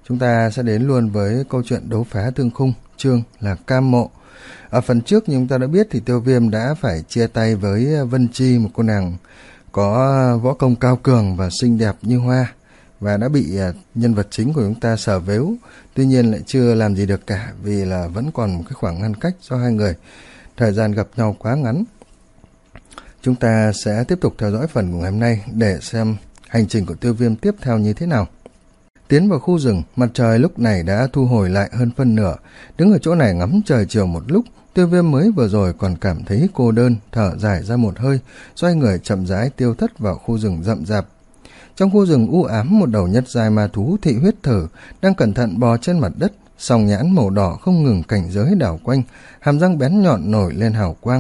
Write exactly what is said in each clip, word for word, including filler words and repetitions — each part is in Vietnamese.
chúng ta sẽ đến luôn với câu chuyện đấu phá thương khung, chương là Cam Mộ. Ở phần trước như chúng ta đã biết thì Tiêu Viêm đã phải chia tay với Vân Chi, một cô nàng có võ công cao cường và xinh đẹp như hoa, và đã bị nhân vật chính của chúng ta sờ vếu. Tuy nhiên lại chưa làm gì được cả, vì là vẫn còn một cái khoảng ngăn cách do hai người thời gian gặp nhau quá ngắn. Chúng ta sẽ tiếp tục theo dõi phần của ngày hôm nay để xem hành trình của Tiêu Viêm tiếp theo như thế nào. Tiến vào khu rừng, mặt trời lúc này đã thu hồi lại hơn phân nửa. Đứng ở chỗ này ngắm trời chiều một lúc, Tiêu Viêm mới vừa rồi còn cảm thấy cô đơn, thở dài ra một hơi, xoay người chậm rãi tiêu thất vào khu rừng rậm rạp. Trong khu rừng u ám, một đầu nhất giai ma thú thị huyết thử đang cẩn thận bò trên mặt đất, song nhãn màu đỏ không ngừng cảnh giới đảo quanh, hàm răng bén nhọn nổi lên hào quang.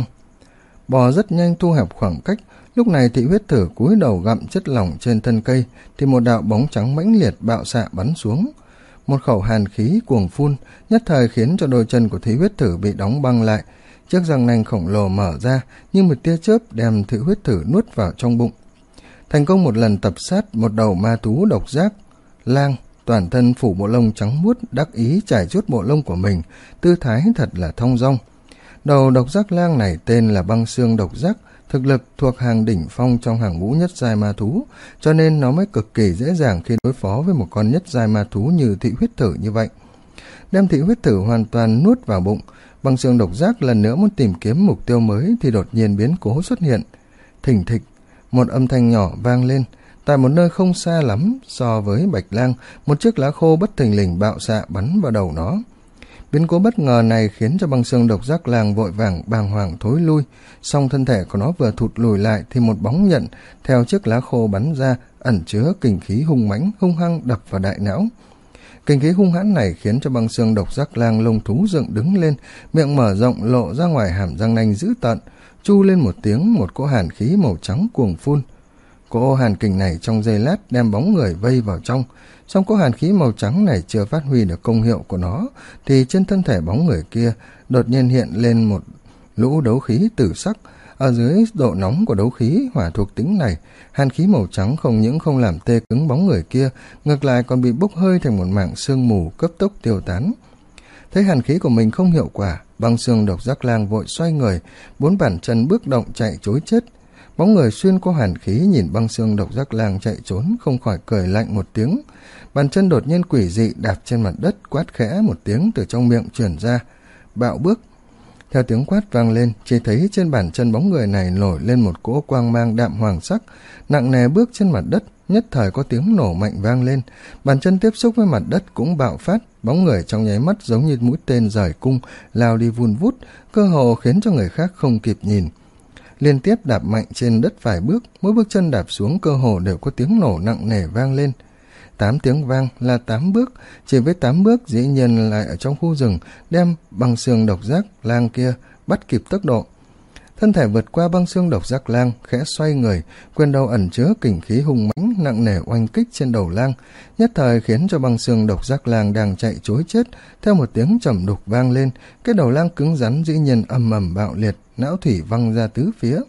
Bò rất nhanh thu hẹp khoảng cách. Lúc này thị huyết thử cúi đầu gặm chất lỏng trên thân cây, thì một đạo bóng trắng mãnh liệt bạo xạ bắn xuống. Một khẩu hàn khí cuồng phun, nhất thời khiến cho đôi chân của thị huyết thử bị đóng băng lại. Chiếc răng nanh khổng lồ mở ra, như một tia chớp đem thị huyết thử nuốt vào trong bụng. Thành công một lần tập sát một đầu ma thú độc giác lang, toàn thân phủ bộ lông trắng muốt, đắc ý chải chuốt bộ lông của mình, tư thái thật là thong dong. Đầu độc giác lang này tên là Băng Xương Độc Giác, thực lực thuộc hàng đỉnh phong trong hàng ngũ nhất giai ma thú, cho nên nó mới cực kỳ dễ dàng khi đối phó với một con nhất giai ma thú như thị huyết thử như vậy. Đem thị huyết thử hoàn toàn nuốt vào bụng, Băng Xương Độc Giác lần nữa muốn tìm kiếm mục tiêu mới thì đột nhiên biến cố xuất hiện. Thình thịch, một âm thanh nhỏ vang lên. Tại một nơi không xa lắm so với Bạch Lang, một chiếc lá khô bất thình lình bạo xạ bắn vào đầu nó. Biến cố bất ngờ này khiến cho Băng Xương Độc Giác lang vội vàng bàng hoàng thối lui, song thân thể của nó vừa thụt lùi lại thì một bóng nhận theo chiếc lá khô bắn ra, ẩn chứa kình khí hung mãnh hung hăng đập vào đại não. Kình khí hung hãn này khiến cho Băng Xương Độc Giác lang lông thú dựng đứng lên, miệng mở rộng lộ ra ngoài hàm răng nanh dữ tợn, chu lên một tiếng, một cỗ hàn khí màu trắng cuồng phun. Cỗ hàn kình này trong giây lát đem bóng người vây vào trong. Song cỗ hàn khí màu trắng này chưa phát huy được công hiệu của nó, thì trên thân thể bóng người kia đột nhiên hiện lên một lũ đấu khí tử sắc. Ở dưới độ nóng của đấu khí hỏa thuộc tính này, hàn khí màu trắng không những không làm tê cứng bóng người kia, ngược lại còn bị bốc hơi thành một mảng sương mù cấp tốc tiêu tán. Thấy hàn khí của mình không hiệu quả, Băng Xương Độc Giác lang vội xoay người, bốn bàn chân bước động chạy trối chết. Bóng người xuyên qua hàn khí nhìn Băng Xương Độc Giác lang chạy trốn, không khỏi cười lạnh một tiếng. Bàn chân đột nhiên quỷ dị đạp trên mặt đất, quát khẽ một tiếng từ trong miệng truyền ra: bạo bước. Theo tiếng quát vang lên, chỉ thấy trên bàn chân bóng người này nổi lên một cỗ quang mang đạm hoàng sắc, nặng nề bước trên mặt đất. Nhất thời có tiếng nổ mạnh vang lên, bàn chân tiếp xúc với mặt đất cũng bạo phát, bóng người trong nháy mắt giống như mũi tên rời cung lao đi vun vút, cơ hồ khiến cho người khác không kịp nhìn. Liên tiếp đạp mạnh trên đất vài bước, mỗi bước chân đạp xuống cơ hồ đều có tiếng nổ nặng nề vang lên. Tám tiếng vang là tám bước, chỉ với tám bước dĩ nhiên lại ở trong khu rừng đem Băng Xương Độc Giác lang kia bắt kịp tốc độ. Thân thể vượt qua Băng Xương Độc Giác lang, khẽ xoay người, quyền đầu ẩn chứa kình khí hung mãnh nặng nề oanh kích trên đầu lang, nhất thời khiến cho Băng Xương Độc Giác lang đang chạy trối chết theo một tiếng trầm đục vang lên. Cái đầu lang cứng rắn dĩ nhiên ầm ầm bạo liệt, não thủy văng ra tứ phía.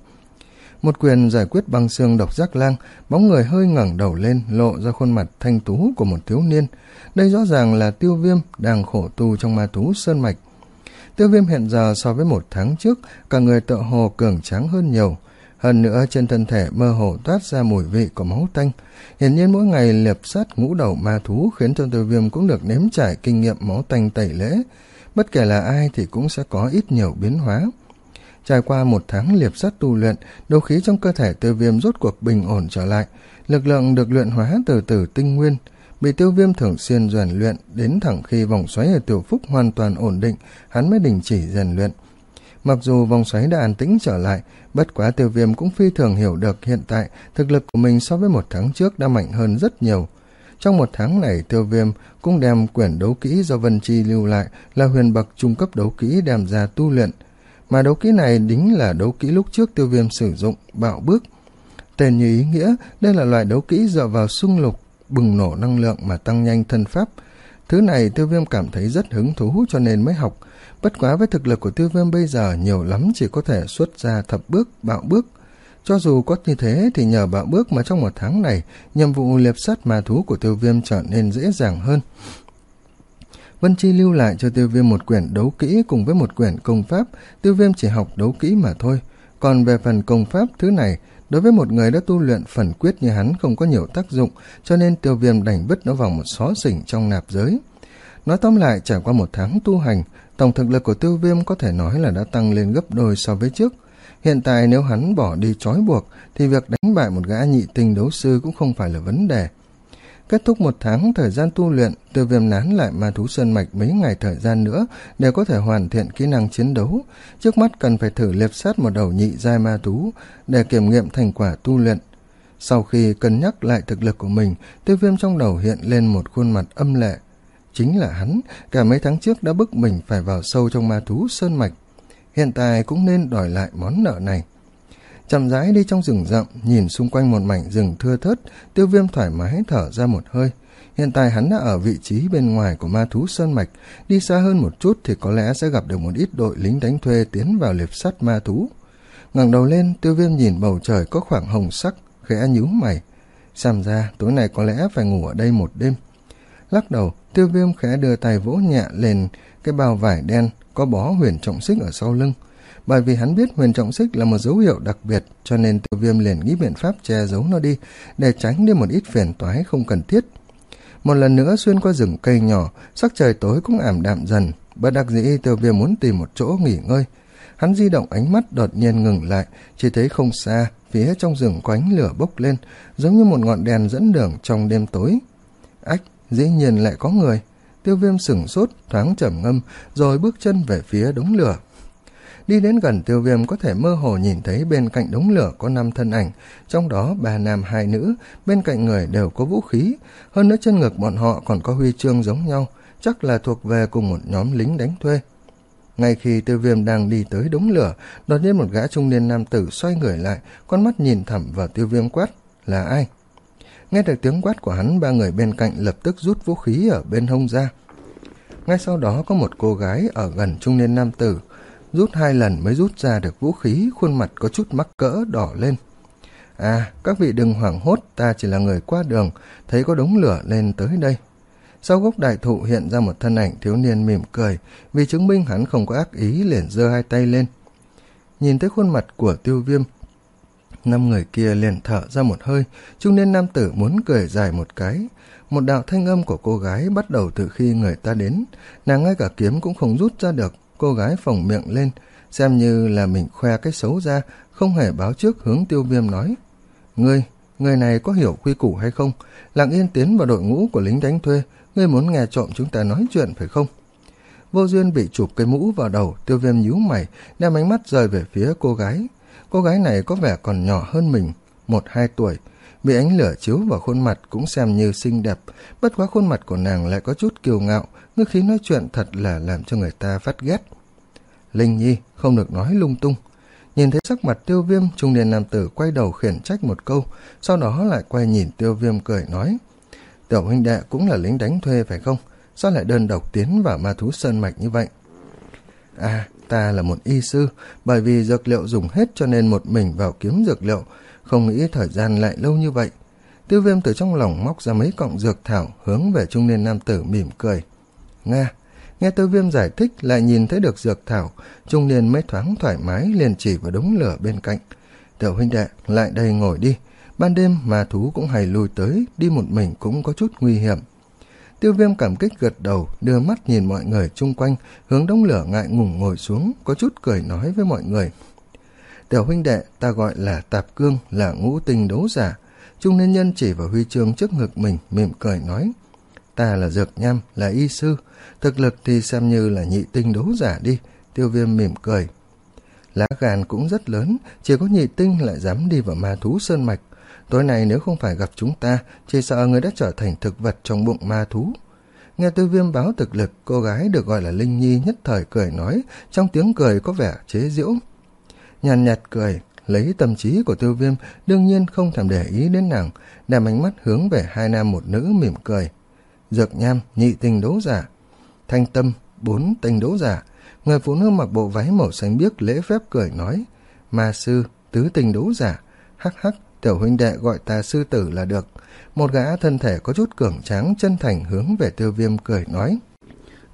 Một quyền giải quyết Băng Xương Độc Giác lang, bóng người hơi ngẩng đầu lên, lộ ra khuôn mặt thanh tú của một thiếu niên. Đây rõ ràng là Tiêu Viêm đang khổ tu trong ma thú sơn mạch. Tiêu Viêm hiện giờ so với một tháng trước, cả người tựa hồ cường tráng hơn nhiều. Hơn nữa trên thân thể mơ hồ toát ra mùi vị của máu tanh. Hiển nhiên mỗi ngày liệp sát ngũ đầu ma thú khiến cho Tiêu Viêm cũng được nếm trải kinh nghiệm máu tanh tẩy lễ. Bất kể là ai thì cũng sẽ có ít nhiều biến hóa. Trải qua một tháng liệp sát tu luyện, đấu khí trong cơ thể Tiêu Viêm rốt cuộc bình ổn trở lại, lực lượng được luyện hóa từ từ tinh nguyên. Bị Tiêu Viêm thường xuyên rèn luyện, đến thẳng khi vòng xoáy ở Tiểu Phúc hoàn toàn ổn định, hắn mới đình chỉ rèn luyện. Mặc dù vòng xoáy đã an tĩnh trở lại, bất quá Tiêu Viêm cũng phi thường hiểu được hiện tại thực lực của mình so với một tháng trước đã mạnh hơn rất nhiều. Trong một tháng này, Tiêu Viêm cũng đem quyển đấu kỹ do Vân Chi lưu lại là huyền bậc trung cấp đấu kỹ đem ra tu luyện. Mà đấu kỹ này đính là đấu kỹ lúc trước Tiêu Viêm sử dụng, bạo bước. Tên như ý nghĩa, đây là loại đấu kỹ dựa vào xung lục, bùng nổ năng lượng mà tăng nhanh thân pháp. Thứ này Tiêu Viêm cảm thấy rất hứng thú cho nên mới học. Bất quá với thực lực của Tiêu Viêm bây giờ nhiều lắm chỉ có thể xuất ra thập bước, bạo bước. Cho dù có như thế thì nhờ bạo bước mà trong một tháng này, nhiệm vụ liệp sát ma thú của Tiêu Viêm trở nên dễ dàng hơn. Vân Chi lưu lại cho Tiêu Viêm một quyển đấu kỹ cùng với một quyển công pháp. Tiêu Viêm chỉ học đấu kỹ mà thôi. Còn về phần công pháp, thứ này đối với một người đã tu luyện phần quyết như hắn không có nhiều tác dụng, cho nên Tiêu Viêm đành vứt nó vào một xó xỉnh trong nạp giới. Nói tóm lại, trải qua một tháng tu hành, tổng thực lực của Tiêu Viêm có thể nói là đã tăng lên gấp đôi so với trước. Hiện tại nếu hắn bỏ đi trói buộc thì việc đánh bại một gã nhị tinh đấu sư cũng không phải là vấn đề. Kết thúc một tháng thời gian tu luyện, Tiêu Viêm nán lại ma thú sơn mạch mấy ngày thời gian nữa để có thể hoàn thiện kỹ năng chiến đấu. Trước mắt cần phải thử liệp sát một đầu nhị giai ma thú để kiểm nghiệm thành quả tu luyện. Sau khi cân nhắc lại thực lực của mình, Tiêu Viêm trong đầu hiện lên một khuôn mặt âm lệ. Chính là hắn, cả mấy tháng trước đã bức mình phải vào sâu trong ma thú sơn mạch. Hiện tại cũng nên đòi lại món nợ này. Chậm rãi đi trong rừng rậm, nhìn xung quanh một mảnh rừng thưa thớt, Tiêu Viêm thoải mái thở ra một hơi. Hiện tại hắn đã ở vị trí bên ngoài của ma thú sơn mạch, đi xa hơn một chút thì có lẽ sẽ gặp được một ít đội lính đánh thuê tiến vào liệp sắt ma thú. Ngẩng đầu lên, Tiêu Viêm nhìn bầu trời có khoảng hồng sắc, khẽ nhíu mày. Xem ra tối nay có lẽ phải ngủ ở đây một đêm. Lắc đầu, Tiêu Viêm khẽ đưa tay vỗ nhẹ lên cái bao vải đen có bó huyền trọng xích ở sau lưng. Bởi vì hắn biết huyền trọng xích là một dấu hiệu đặc biệt, cho nên Tiêu Viêm liền nghĩ biện pháp che giấu nó đi để tránh đi một ít phiền toái không cần thiết. Một lần nữa xuyên qua rừng cây nhỏ, sắc trời tối cũng ảm đạm dần. Bất đắc dĩ, Tiêu Viêm muốn tìm một chỗ nghỉ ngơi. Hắn di động ánh mắt đột nhiên ngừng lại, chỉ thấy không xa, phía trong rừng có ánh lửa bốc lên, giống như một ngọn đèn dẫn đường trong đêm tối. Ách, dĩ nhiên lại có người. Tiêu Viêm sửng sốt, thoáng trầm ngâm, rồi bước chân về phía đống lửa. Đi đến gần, Tiêu Viêm có thể mơ hồ nhìn thấy bên cạnh đống lửa có năm thân ảnh, trong đó ba nam hai nữ, bên cạnh người đều có vũ khí, hơn nữa trên ngực bọn họ còn có huy chương giống nhau, chắc là thuộc về cùng một nhóm lính đánh thuê. Ngay khi Tiêu Viêm đang đi tới đống lửa, đột nhiên một gã trung niên nam tử xoay người lại, con mắt nhìn thẳng vào Tiêu Viêm quát, là ai? Nghe được tiếng quát của hắn, ba người bên cạnh lập tức rút vũ khí ở bên hông ra. Ngay sau đó có một cô gái ở gần trung niên nam tử, rút hai lần mới rút ra được vũ khí, khuôn mặt có chút mắc cỡ đỏ lên. À, các vị đừng hoảng hốt, ta chỉ là người qua đường, thấy có đống lửa lên tới đây. Sau gốc đại thụ hiện ra một thân ảnh thiếu niên mỉm cười, vì chứng minh hắn không có ác ý liền giơ hai tay lên. Nhìn thấy khuôn mặt của Tiêu Viêm, năm người kia liền thở ra một hơi, trung niên nam tử muốn cười dài một cái. Một đạo thanh âm của cô gái bắt đầu từ khi người ta đến, nàng ngay cả kiếm cũng không rút ra được. Cô gái phồng miệng lên, xem như là mình khoe cái xấu ra, không hề báo trước hướng Tiêu Viêm nói. Ngươi, người này có hiểu quy củ hay không? Lặng yên tiến vào đội ngũ của lính đánh thuê, ngươi muốn nghe trộm chúng ta nói chuyện phải không? Vô duyên bị chụp cái mũ vào đầu, Tiêu Viêm nhíu mày, đem ánh mắt rời về phía cô gái. Cô gái này có vẻ còn nhỏ hơn mình, một hai tuổi, bị ánh lửa chiếu vào khuôn mặt cũng xem như xinh đẹp, bất quá khuôn mặt của nàng lại có chút kiêu ngạo, ngữ khí nói chuyện thật là làm cho người ta phát ghét. Linh Nhi, không được nói lung tung. Nhìn thấy sắc mặt Tiêu Viêm, trung niên nam tử quay đầu khiển trách một câu, sau đó lại quay nhìn Tiêu Viêm cười nói, tiểu huynh đệ cũng là lính đánh thuê phải không? Sao lại đơn độc tiến vào ma thú sơn mạch như vậy? À, ta là một y sư, bởi vì dược liệu dùng hết cho nên một mình vào kiếm dược liệu, không nghĩ thời gian lại lâu như vậy. Tiêu Viêm từ trong lòng móc ra mấy cọng dược thảo, hướng về trung niên nam tử mỉm cười. Nga, nghe Tiêu Viêm giải thích, lại nhìn thấy được dược thảo, trung niên mới thoáng thoải mái liền chỉ vào đống lửa bên cạnh. Tiểu huynh đệ, lại đây ngồi đi, ban đêm ma thú cũng hay lui tới, đi một mình cũng có chút nguy hiểm. Tiêu Viêm cảm kích gật đầu, đưa mắt nhìn mọi người chung quanh, hướng đống lửa ngại ngùng ngồi xuống, có chút cười nói với mọi người. Tiểu huynh đệ, ta gọi là Tạp Cương, là ngũ tinh đấu giả. Trung niên nhân chỉ vào huy chương trước ngực mình, mỉm cười nói. Ta là Dược Nham, là y sư, thực lực thì xem như là nhị tinh đấu giả đi. Tiêu Viêm mỉm cười. Lá gan cũng rất lớn, chỉ có nhị tinh lại dám đi vào ma thú sơn mạch. Tối nay nếu không phải gặp chúng ta, chỉ sợ người đã trở thành thực vật trong bụng ma thú. Nghe Tiêu Viêm báo thực lực, cô gái được gọi là Linh Nhi nhất thời cười nói, trong tiếng cười có vẻ chế giễu. Nhàn nhạt cười, lấy tâm trí của Tiêu Viêm, đương nhiên không thèm để ý đến nàng, đem ánh mắt hướng về hai nam một nữ mỉm cười. Dược Nham, nhị tinh đấu giả. Thanh Tâm, bốn tinh đấu giả. Người phụ nữ mặc bộ váy màu xanh biếc lễ phép cười nói. Ma sư, tứ tinh đấu giả. Hắc hắc, tiểu huynh đệ gọi ta sư tử là được. Một gã thân thể có chút cường tráng chân thành hướng về Tiêu Viêm cười nói.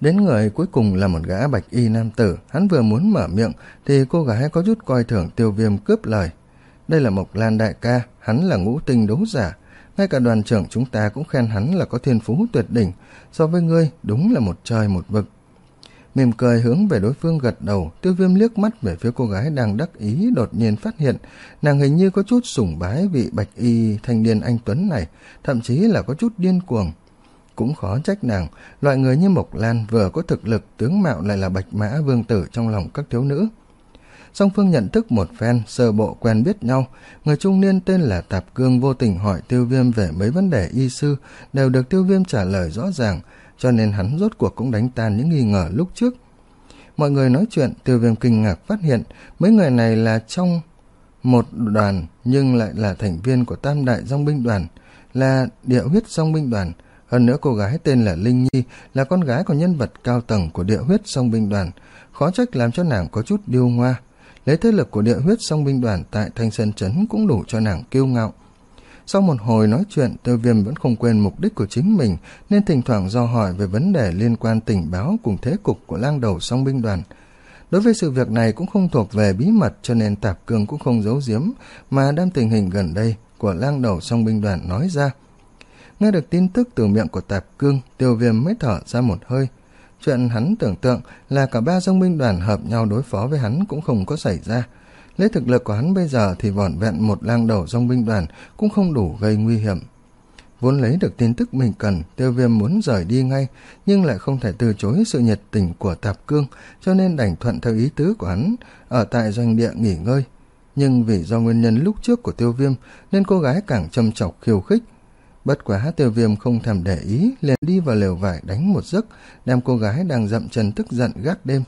Đến người cuối cùng là một gã bạch y nam tử, hắn vừa muốn mở miệng thì cô gái có chút coi thường Tiêu Viêm cướp lời. Đây là Mộc Lan đại ca, hắn là ngũ tinh đấu giả, ngay cả đoàn trưởng chúng ta cũng khen hắn là có thiên phú tuyệt đỉnh, so với ngươi đúng là một trời một vực. Mỉm cười hướng về đối phương gật đầu, Tiêu Viêm liếc mắt về phía cô gái đang đắc ý, đột nhiên phát hiện nàng hình như có chút sủng bái vị bạch y thanh niên anh tuấn này, thậm chí là có chút điên cuồng. Cũng khó trách nàng, loại người như Mộc Lan vừa có thực lực, tướng mạo lại là bạch mã vương tử trong lòng các thiếu nữ. Song phương nhận thức một phen, sơ bộ quen biết nhau, người trung niên tên là Tạp Cương vô tình hỏi Tiêu Viêm về mấy vấn đề y sư, đều được Tiêu Viêm trả lời rõ ràng, cho nên hắn rốt cuộc cũng đánh tan những nghi ngờ lúc trước. Mọi người nói chuyện, Tiêu Viêm kinh ngạc phát hiện mấy người này là trong một đoàn nhưng lại là thành viên của Tam Đại Dòng binh đoàn, là Địa Huyết Dòng binh đoàn. Hơn nữa cô gái tên là Linh Nhi là con gái của nhân vật cao tầng của Địa Huyết Dòng binh đoàn, khó trách làm cho nàng có chút điêu ngoa. Lấy thế lực của Địa Huyết Dòng binh đoàn tại Thanh Sơn Trấn cũng đủ cho nàng kiêu ngạo. Sau một hồi nói chuyện, Tiêu Viêm vẫn không quên mục đích của chính mình, nên thỉnh thoảng do hỏi về vấn đề liên quan tình báo cùng thế cục của lang đầu Dòng binh đoàn. Đối với sự việc này cũng không thuộc về bí mật, cho nên Tạp Cương cũng không giấu giếm, mà đem tình hình gần đây của lang đầu Dòng binh đoàn nói ra. Nghe được tin tức từ miệng của Tạp Cương, Tiêu Viêm mới thở ra một hơi. Chuyện hắn tưởng tượng là cả ba dòng binh đoàn hợp nhau đối phó với hắn cũng không có xảy ra. Lấy thực lực của hắn bây giờ thì vỏn vẹn một lang đầu dòng binh đoàn cũng không đủ gây nguy hiểm. Vốn lấy được tin tức mình cần, Tiêu Viêm muốn rời đi ngay, nhưng lại không thể từ chối sự nhiệt tình của Tạp Cương, cho nên đành thuận theo ý tứ của hắn, ở tại doanh địa nghỉ ngơi. Nhưng vì do nguyên nhân lúc trước của Tiêu Viêm, nên cô gái càng châm chọc khiêu khích. Bất quá Tiêu Viêm không thèm để ý, liền đi vào lều vải đánh một giấc, đem cô gái đang dậm chân tức giận gác đêm.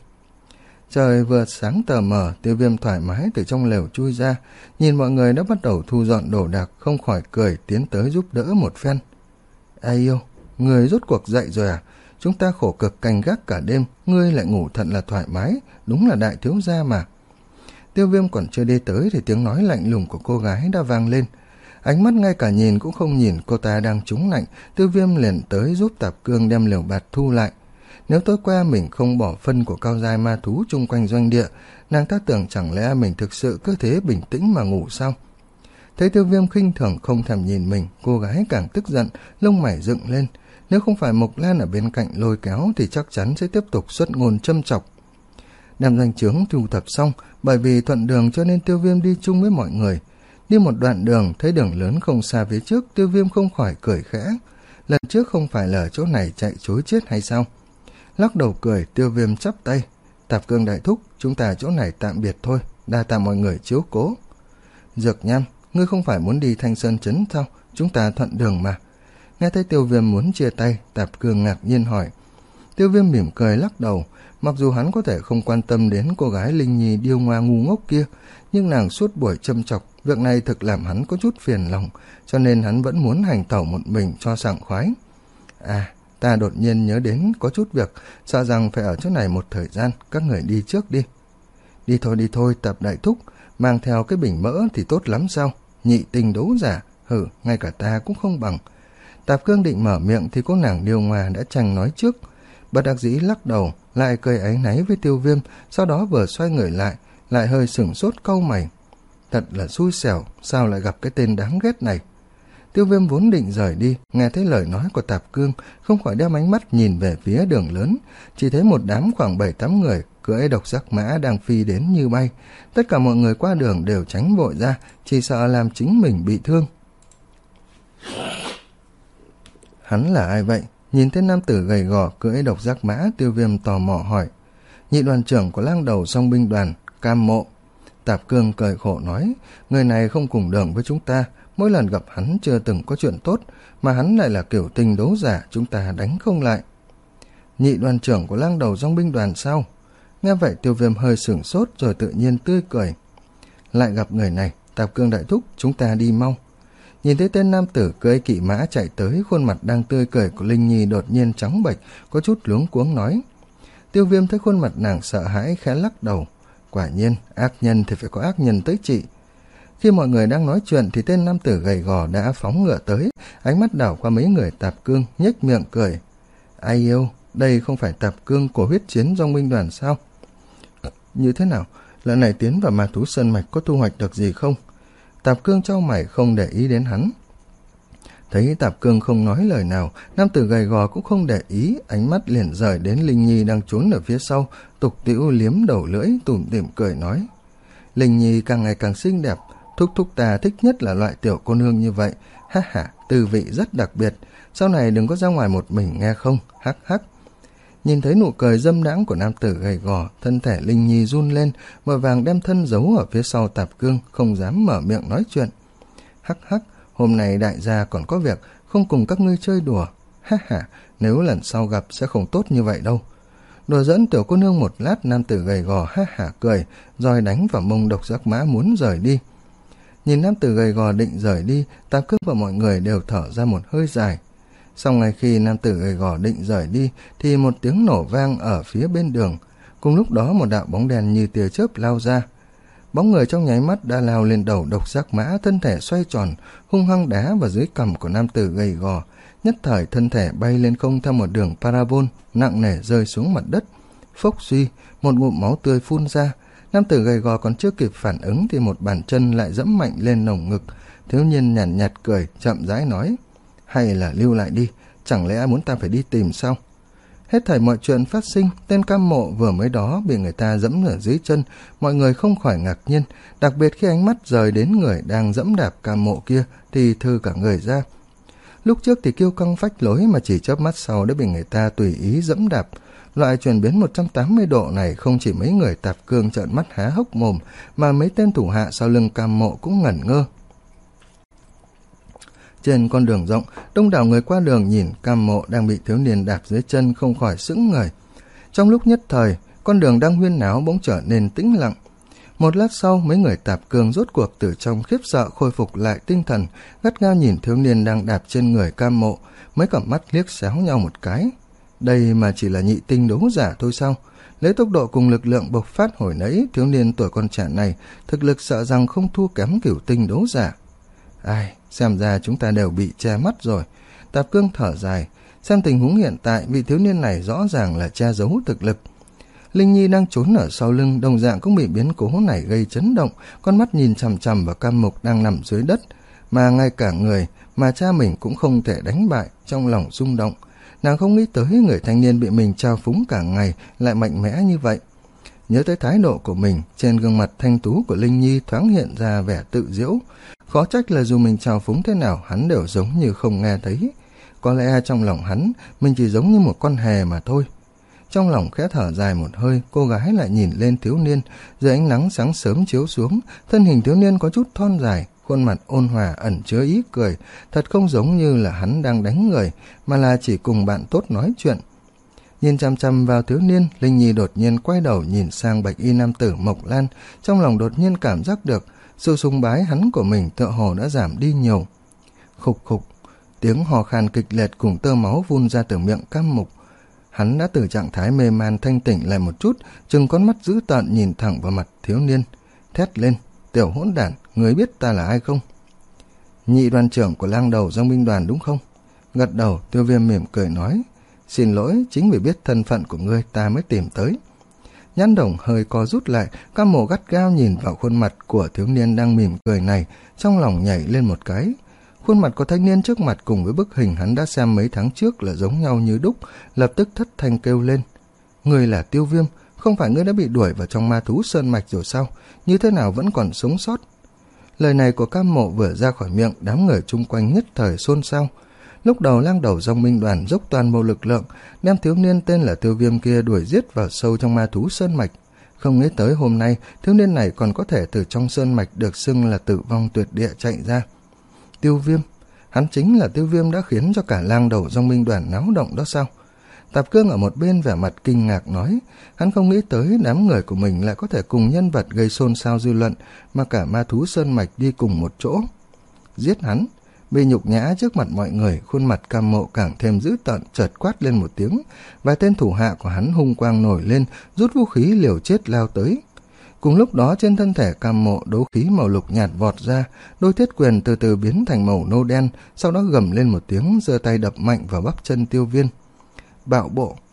Trời vừa sáng tờ mờ, Tiêu Viêm thoải mái từ trong lều chui ra, nhìn mọi người đã bắt đầu thu dọn đồ đạc, không khỏi cười tiến tới giúp đỡ một phen. Ai yêu, người rốt cuộc dậy rồi à? Chúng ta khổ cực canh gác cả đêm, ngươi lại ngủ thật là thoải mái, đúng là đại thiếu gia mà. Tiêu Viêm còn chưa đi tới thì tiếng nói lạnh lùng của cô gái đã vang lên. Ánh mắt ngay cả nhìn cũng không nhìn cô ta đang trúng lạnh, Tiêu Viêm liền tới giúp Tạp Cương đem liều bạt thu lại. Nếu tối qua mình không bỏ phân của cao giai ma thú chung quanh doanh địa, nàng ta tưởng chẳng lẽ mình thực sự cứ thế bình tĩnh mà ngủ sao? Thấy Tiêu Viêm khinh thường không thèm nhìn mình, cô gái càng tức giận, lông mày dựng lên. Nếu không phải Mộc Lan ở bên cạnh lôi kéo thì chắc chắn sẽ tiếp tục xuất ngôn châm chọc. Đem danh chướng thu thập xong, bởi vì thuận đường cho nên Tiêu Viêm đi chung với mọi người. Đi một đoạn đường, thấy đường lớn không xa phía trước, Tiêu Viêm không khỏi cười khẽ. Lần trước không phải là chỗ này chạy chối chết hay sao? Lắc đầu cười, Tiêu Viêm chắp tay. Tạp Cương đại thúc, chúng ta chỗ này tạm biệt thôi, đa tạ mọi người chiếu cố. Dược Nham, ngươi không phải muốn đi Thanh Sơn Trấn sao? Chúng ta thuận đường mà. Nghe thấy Tiêu Viêm muốn chia tay, Tạp Cương ngạc nhiên hỏi. Tiêu Viêm mỉm cười lắc đầu. Mặc dù hắn có thể không quan tâm đến cô gái Linh Nhi điêu ngoa ngu ngốc kia, nhưng nàng suốt buổi châm chọc, việc này thực làm hắn có chút phiền lòng, cho nên hắn vẫn muốn hành tẩu một mình cho sảng khoái. À, ta đột nhiên nhớ đến có chút việc, sợ rằng phải ở chỗ này một thời gian, các người đi trước đi. Đi thôi đi thôi, Tạp đại thúc, mang theo cái bình mỡ thì tốt lắm sao? Nhị tinh đấu giả, hử, ngay cả ta cũng không bằng. Tạp Cương định mở miệng thì cô nàng điêu ngoa đã tranh nói trước. Bất đắc dĩ lắc đầu, lại cười áy náy với Tiêu Viêm, sau đó vừa xoay người lại, lại hơi sửng sốt cau mày. Thật là xui xẻo, sao lại gặp cái tên đáng ghét này? Tiêu Viêm vốn định rời đi, nghe thấy lời nói của Tạp Cương, không khỏi đem ánh mắt nhìn về phía đường lớn, chỉ thấy một đám khoảng bảy tám người cưỡi độc giác mã đang phi đến như bay. Tất cả mọi người qua đường đều tránh vội ra, chỉ sợ làm chính mình bị thương. Hắn là ai vậy? Nhìn thấy nam tử gầy gò cưỡi độc giác mã, Tiêu Viêm tò mò hỏi. Nhị đoàn trưởng của lang đầu Dòng binh đoàn, Cam Mộ. Tạp Cương cười khổ nói, người này không cùng đường với chúng ta, mỗi lần gặp hắn chưa từng có chuyện tốt, mà hắn lại là kiểu tình đấu giả, chúng ta đánh không lại. Nhị đoàn trưởng của lang đầu Dòng binh đoàn sao? Nghe vậy Tiêu Viêm hơi sửng sốt rồi tự nhiên tươi cười. Lại gặp người này, Tạp Cương đại thúc, chúng ta đi mau. Nhìn thấy tên nam tử cưỡi kỵ mã chạy tới, khuôn mặt đang tươi cười của Linh Nhi đột nhiên trắng bệch, có chút luống cuống nói. Tiêu Viêm thấy khuôn mặt nàng sợ hãi khẽ lắc đầu. Quả nhiên, ác nhân thì phải có ác nhân tới trị. Khi mọi người đang nói chuyện thì tên nam tử gầy gò đã phóng ngựa tới, ánh mắt đảo qua mấy người Tạp Cương, nhếch miệng cười. Ai yêu, đây không phải Tạp Cương của huyết chiến dòng binh đoàn sao? Như thế nào? Lần này tiến vào ma thú sơn mạch có thu hoạch được gì không? Tạp Cương chau mày không để ý đến hắn. Thấy Tạp Cương không nói lời nào, nam tử gầy gò cũng không để ý, ánh mắt liền rời đến Linh Nhi đang trốn ở phía sau, tục tĩu liếm đầu lưỡi, tủm tỉm cười nói. Linh Nhi càng ngày càng xinh đẹp, thúc thúc ta thích nhất là loại tiểu cô nương như vậy, ha ha, tư vị rất đặc biệt, sau này đừng có ra ngoài một mình nghe không, hắc hắc. Nhìn thấy nụ cười dâm đãng của nam tử gầy gò, thân thể Linh Nhi run lên, vội vàng đem thân giấu ở phía sau Tạp Cương, không dám mở miệng nói chuyện. Hắc hắc, hôm nay đại gia còn có việc, không cùng các ngươi chơi đùa. Ha ha, nếu lần sau gặp sẽ không tốt như vậy đâu. Đùa dẫn tiểu cô nương một lát, nam tử gầy gò ha hả cười, rồi đánh vào mông Độc Giác Mã muốn rời đi. Nhìn nam tử gầy gò định rời đi, Tạp Cương và mọi người đều thở ra một hơi dài. Sau ngay khi nam tử gầy gò định rời đi, thì một tiếng nổ vang ở phía bên đường. Cùng lúc đó một đạo bóng đèn như tia chớp lao ra. Bóng người trong nháy mắt đã lao lên đầu Độc Giác Mã, thân thể xoay tròn, hung hăng đá vào dưới cằm của nam tử gầy gò. Nhất thời thân thể bay lên không theo một đường parabol, nặng nề rơi xuống mặt đất. Phốc suy, một ngụm máu tươi phun ra. Nam tử gầy gò còn chưa kịp phản ứng thì một bàn chân lại dẫm mạnh lên lồng ngực. Thiếu niên nhàn nhạt, nhạt cười, chậm rãi nói. Hay là lưu lại đi, chẳng lẽ muốn ta phải đi tìm sao? Hết thảy mọi chuyện phát sinh, tên Cam Mộ vừa mới đó bị người ta dẫm ở dưới chân, mọi người không khỏi ngạc nhiên, đặc biệt khi ánh mắt rời đến người đang dẫm đạp Cam Mộ kia thì thư cả người ra. Lúc trước thì kiêu căng phách lối mà chỉ chớp mắt sau đã bị người ta tùy ý dẫm đạp. Loại chuyển biến một trăm tám mươi độ này không chỉ mấy người Tạp Cương trợn mắt há hốc mồm, mà mấy tên thủ hạ sau lưng Cam Mộ cũng ngẩn ngơ. Trên con đường rộng, đông đảo người qua đường nhìn Cam Mộ đang bị thiếu niên đạp dưới chân không khỏi sững người. Trong lúc nhất thời, con đường đang huyên náo bỗng trở nên tĩnh lặng. Một lát sau, mấy người Tạp Cương rốt cuộc từ trong khiếp sợ khôi phục lại tinh thần, gắt gao nhìn thiếu niên đang đạp trên người Cam Mộ, mấy cặp mắt liếc xéo nhau một cái. Đây mà chỉ là nhị tinh đấu giả thôi sao? Lấy tốc độ cùng lực lượng bộc phát hồi nãy, thiếu niên tuổi con trẻ này thực lực sợ rằng không thua kém cửu tinh đấu giả. Ai, xem ra chúng ta đều bị che mắt rồi. Tạp Cương thở dài, xem tình huống hiện tại, vị thiếu niên này rõ ràng là che giấu thực lực. Linh Nhi đang trốn ở sau lưng, đồng dạng cũng bị biến cố này gây chấn động, con mắt nhìn chằm chằm vào Cam Mục đang nằm dưới đất, mà ngay cả người mà cha mình cũng không thể đánh bại, trong lòng rung động. Nàng không nghĩ tới người thanh niên bị mình trao phúng cả ngày lại mạnh mẽ như vậy. Nhớ tới thái độ của mình, trên gương mặt thanh tú của Linh Nhi thoáng hiện ra vẻ tự giễu. Khó trách là dù mình trào phúng thế nào, hắn đều giống như không nghe thấy. Có lẽ trong lòng hắn, mình chỉ giống như một con hề mà thôi. Trong lòng khẽ thở dài một hơi, cô gái lại nhìn lên thiếu niên. Dưới ánh nắng sáng sớm chiếu xuống, thân hình thiếu niên có chút thon dài, khuôn mặt ôn hòa ẩn chứa ý cười, thật không giống như là hắn đang đánh người, mà là chỉ cùng bạn tốt nói chuyện. Nhìn chăm chăm vào thiếu niên, Linh Nhi đột nhiên quay đầu nhìn sang bạch y nam tử Mộc Lan, trong lòng đột nhiên cảm giác được sự sùng bái hắn của mình tựa hồ đã giảm đi nhiều. Khục khục, tiếng hò khan kịch liệt cùng tơ máu vun ra từ miệng Cam Mục. Hắn đã từ trạng thái mê man thanh tỉnh lại một chút, chừng con mắt dữ tợn nhìn thẳng vào mặt thiếu niên, thét lên, tiểu hỗn đản, người biết ta là ai không? Nhị đoàn trưởng của lang đầu dòng binh đoàn đúng không? Gật đầu, Tiêu Viêm mỉm cười nói, xin lỗi, chính vì biết thân phận của ngươi ta mới tìm tới. Nhãn đồng hơi co rút lại, Cam Mộ gắt gao nhìn vào khuôn mặt của thiếu niên đang mỉm cười này, trong lòng nhảy lên một cái. Khuôn mặt của thanh niên trước mặt cùng với bức hình hắn đã xem mấy tháng trước là giống nhau như đúc, lập tức thất thanh kêu lên. Ngươi là Tiêu Viêm, không phải ngươi đã bị đuổi vào trong ma thú sơn mạch rồi sao? Như thế nào vẫn còn sống sót? Lời này của Cam Mộ vừa ra khỏi miệng, đám người chung quanh nhất thời xôn xao. Lúc đầu lang đầu dòng binh đoàn dốc toàn bộ lực lượng, đem thiếu niên tên là Tiêu Viêm kia đuổi giết vào sâu trong ma thú sơn mạch. Không nghĩ tới hôm nay, thiếu niên này còn có thể từ trong sơn mạch được xưng là tử vong tuyệt địa chạy ra. Tiêu Viêm, hắn chính là Tiêu Viêm đã khiến cho cả lang đầu dòng binh đoàn náo động đó sao? Tạp Cương ở một bên vẻ mặt kinh ngạc nói, hắn không nghĩ tới đám người của mình lại có thể cùng nhân vật gây xôn xao dư luận mà cả ma thú sơn mạch đi cùng một chỗ. Giết hắn, bị nhục nhã trước mặt mọi người, khuôn mặt Cam Mộ càng thêm dữ tợn, chợt quát lên một tiếng, vài tên thủ hạ của hắn hung quang nổi lên, rút vũ khí liều chết lao tới. Cùng lúc đó trên thân thể Cam Mộ đấu khí màu lục nhạt vọt ra, đôi thiết quyền từ từ biến thành màu nâu đen, sau đó gầm lên một tiếng, giơ tay đập mạnh vào bắp chân Tiêu Viêm. Bạo bộ,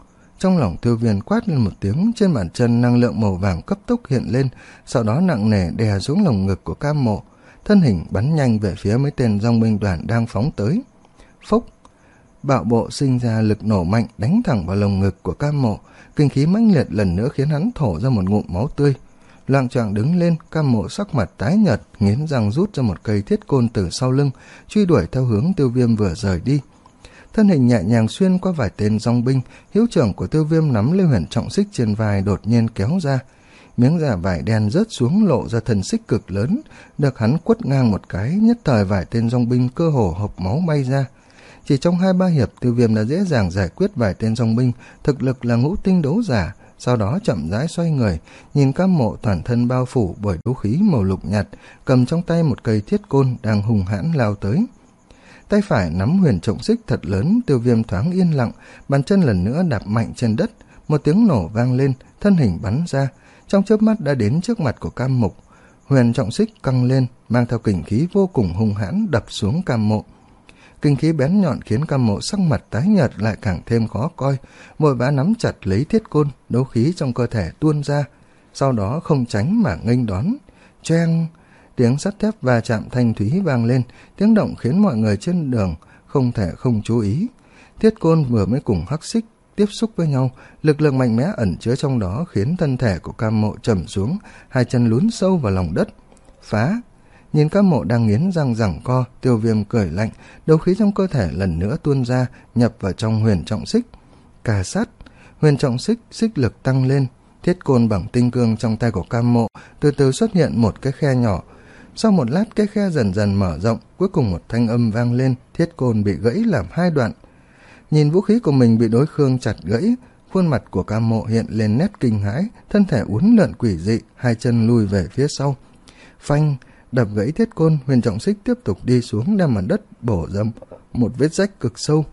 Trong lòng Tiêu Viêm quát lên một tiếng, trên bàn chân năng lượng màu vàng cấp tốc hiện lên, sau đó nặng nề đè xuống lồng ngực của Cam Mộ, thân hình bắn nhanh về phía mấy tên dòng binh đoàn đang phóng tới. Phốc, bạo bộ sinh ra lực nổ mạnh đánh thẳng vào lồng ngực của Cam Mộ, kinh khí mãnh liệt lần nữa khiến hắn thổ ra một ngụm máu tươi. Loạng choạng đứng lên, Cam Mộ sắc mặt tái nhợt, nghiến răng rút ra một cây thiết côn từ sau lưng, truy đuổi theo hướng Tiêu Viêm vừa rời đi. Thân hình nhẹ nhàng xuyên qua vài tên dòng binh, hữu trưởng của Tiêu Viêm nắm lấy huyền trọng xích trên vai đột nhiên kéo ra. Miếng da vải đen rớt xuống lộ ra thần xích cực lớn, được hắn quất ngang một cái, nhất thời vài tên dòng binh cơ hồ hộc máu bay ra. Chỉ trong hai ba hiệp, Tiêu Viêm đã dễ dàng giải quyết vài tên dòng binh, thực lực là ngũ tinh đấu giả. Sau đó chậm rãi xoay người, nhìn Cam Mộ toàn thân bao phủ bởi đấu khí màu lục nhạt, cầm trong tay một cây thiết côn đang hùng hãn lao tới. Tay phải nắm huyền trọng xích thật lớn, Tiêu Viêm thoáng yên lặng, bàn chân lần nữa đạp mạnh trên đất, một tiếng nổ vang lên, thân hình bắn ra, trong chớp mắt đã đến trước mặt của Cam Mục. Huyền trọng xích căng lên, mang theo kình khí vô cùng hung hãn đập xuống Cam Mộ. Kinh khí bén nhọn khiến Cam Mộ sắc mặt tái nhợt lại càng thêm khó coi, vội vã nắm chặt lấy thiết côn, đấu khí trong cơ thể tuôn ra, sau đó không tránh mà nghênh đón. Choeng, tiếng sắt thép va chạm thanh thúy vang lên, tiếng động khiến mọi người trên đường không thể không chú ý. Thiết côn vừa mới cùng hắc xích tiếp xúc với nhau, lực lượng mạnh mẽ ẩn chứa trong đó khiến thân thể của Cam Mộ trầm xuống, hai chân lún sâu vào lòng đất. Phá! Nhìn Cam Mộ đang nghiến răng giằng co, Tiêu Viêm cười lạnh, đấu khí trong cơ thể lần nữa tuôn ra, nhập vào trong huyền trọng xích. Cà sát, huyền trọng xích xích lực tăng lên, thiết côn bằng tinh cương trong tay của Cam Mộ từ từ xuất hiện một cái khe nhỏ. Sau một lát, cái khe dần dần mở rộng, cuối cùng một thanh âm vang lên, thiết côn bị gãy làm hai đoạn. Nhìn vũ khí của mình bị đối phương chặt gãy, khuôn mặt của Cam Mộ hiện lên nét kinh hãi, thân thể uốn lượn quỷ dị, hai chân lùi về phía sau. Phanh, đập gãy thiết côn, huyền trọng xích tiếp tục đi xuống, đem mặt đất bổ ra một vết rách cực sâu.